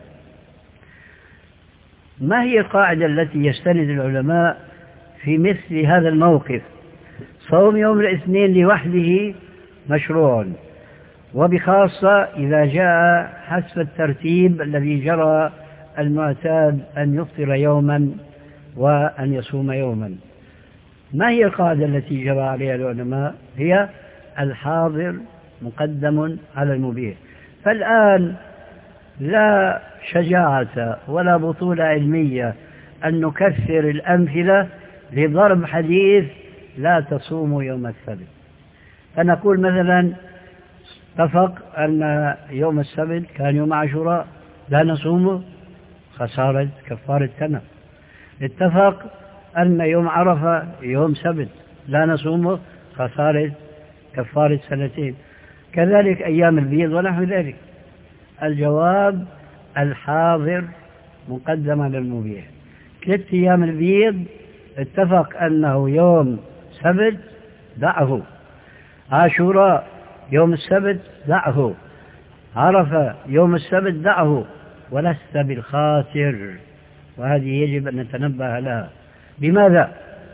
ما هي القاعدة التي يستند العلماء في مثل هذا الموقف؟ صوم يوم الاثنين لوحده مشروع، وبخاصة إذا جاء حسب الترتيب الذي جرى المعتاد أن يفطر يوما وأن يصوم يوما. ما هي القاعدة التي جرى عليها العلماء؟ هي الحاضر مقدم على المبيح. فالآن لا شجاعة ولا بطولة علمية أن نكثر الأمثلة لضرب حديث لا تصوموا يوم السبت. فنقول مثلا اتفق أن يوم السبت كان يوم عاشوراء لا نصومه، خسارة كفارة سنة. اتفق أن يوم عرفة يوم سبت لا نصومه، خسارة كفارة سنتين. كذلك أيام البيض ونحو ذلك. الجواب الحاضر مقدم على المبيح. ثلاث أيام البيض اتفق أنه يوم سبت دعه، عاشوراء يوم السبت دعه، عرفة يوم السبت دعه، ولست بالخاسر. وهذه يجب أن نتنبه لها. لماذا؟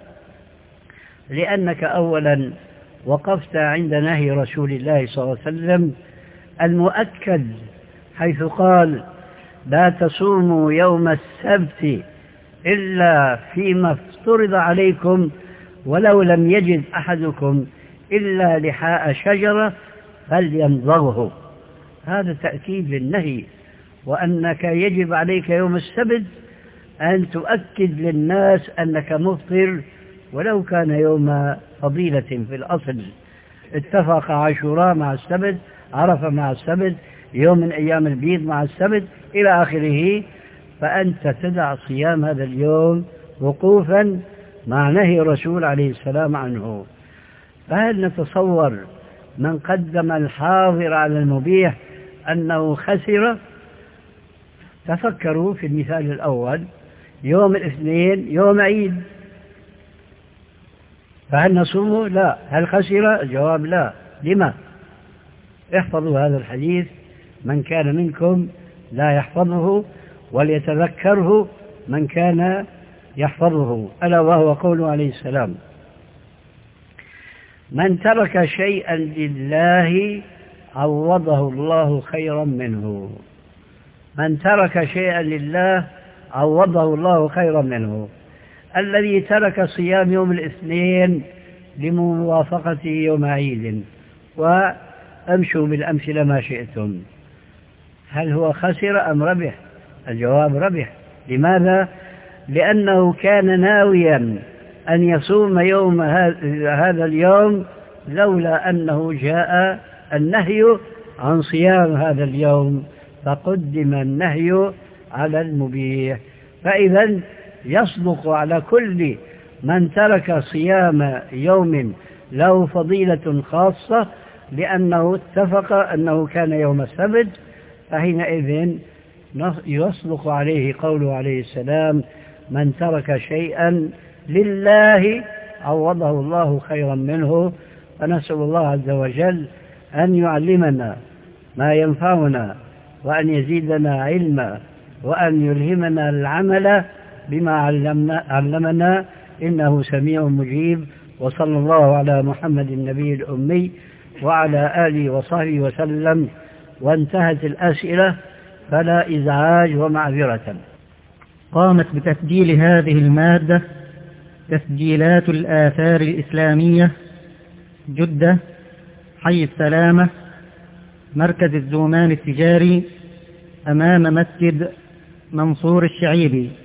لأنك أولا وقفت عند نهي رسول الله صلى الله عليه وسلم المؤكد، حيث قال لا تصوموا يوم السبت إلا فيما افترض عليكم ولو لم يجد أحدكم إلا لحاء شجرة فليمضغه. هذا تأكيد للنهي، وأنك يجب عليك يوم السبت أن تؤكد للناس أنك مفطر ولو كان يوم فضيلة في الأصل. اتفق عاشوراء مع السبت، عرفة مع السبت، يوم من أيام البيض مع السبت إلى آخره، فأنت تدع صيام هذا اليوم وقوفا مع نهي الرسول عليه السلام عنه. فهل نتصور من قدم الحاضر على المبيح أنه خسر؟ تفكروا في المثال الأول، يوم الاثنين يوم عيد، فهل نصومه؟ لا. هل خسر؟ الجواب لا. لما؟ احفظوا هذا الحديث، من كان منكم لا يحفظه وليتذكره من كان يحفظه، ألا وهو قوله عليه السلام من ترك شيئا لله عوضه الله خيرا منه. من ترك شيئا لله عوضه الله خيرا منه. الذي ترك صيام يوم الاثنين لموافقته يوم عيد، وأمشوا بالأمثلة ما شئتم، هل هو خسر أم ربح؟ الجواب ربح. لماذا؟ لأنه كان ناويا أن يصوم يوم هذا اليوم لولا أنه جاء النهي عن صيام هذا اليوم، فقدم النهي على المبيح. فإذا يصدق على كل من ترك صيام يوم له فضيلة خاصة لأنه اتفق أنه كان يوم السبت، فحينئذ يصدق عليه قوله عليه السلام من ترك شيئا لله عوضه الله خيرا منه، فنسأل الله عز وجل أن يعلمنا ما ينفعنا، وأن يزيدنا علما، وأن يلهمنا العمل بما علمنا, علمنا إنه سميع مجيب. وصلى الله على محمد النبي الأمي وعلى آله وصحبه وسلم. وانتهت الأسئلة فلا إزعاج ومعذرة. قامت بتسجيل هذه المادة تسجيلات الآثار الإسلامية، جدة، حي السلامة، مركز الزومان التجاري، أمام مسجد منصور الشعيبي.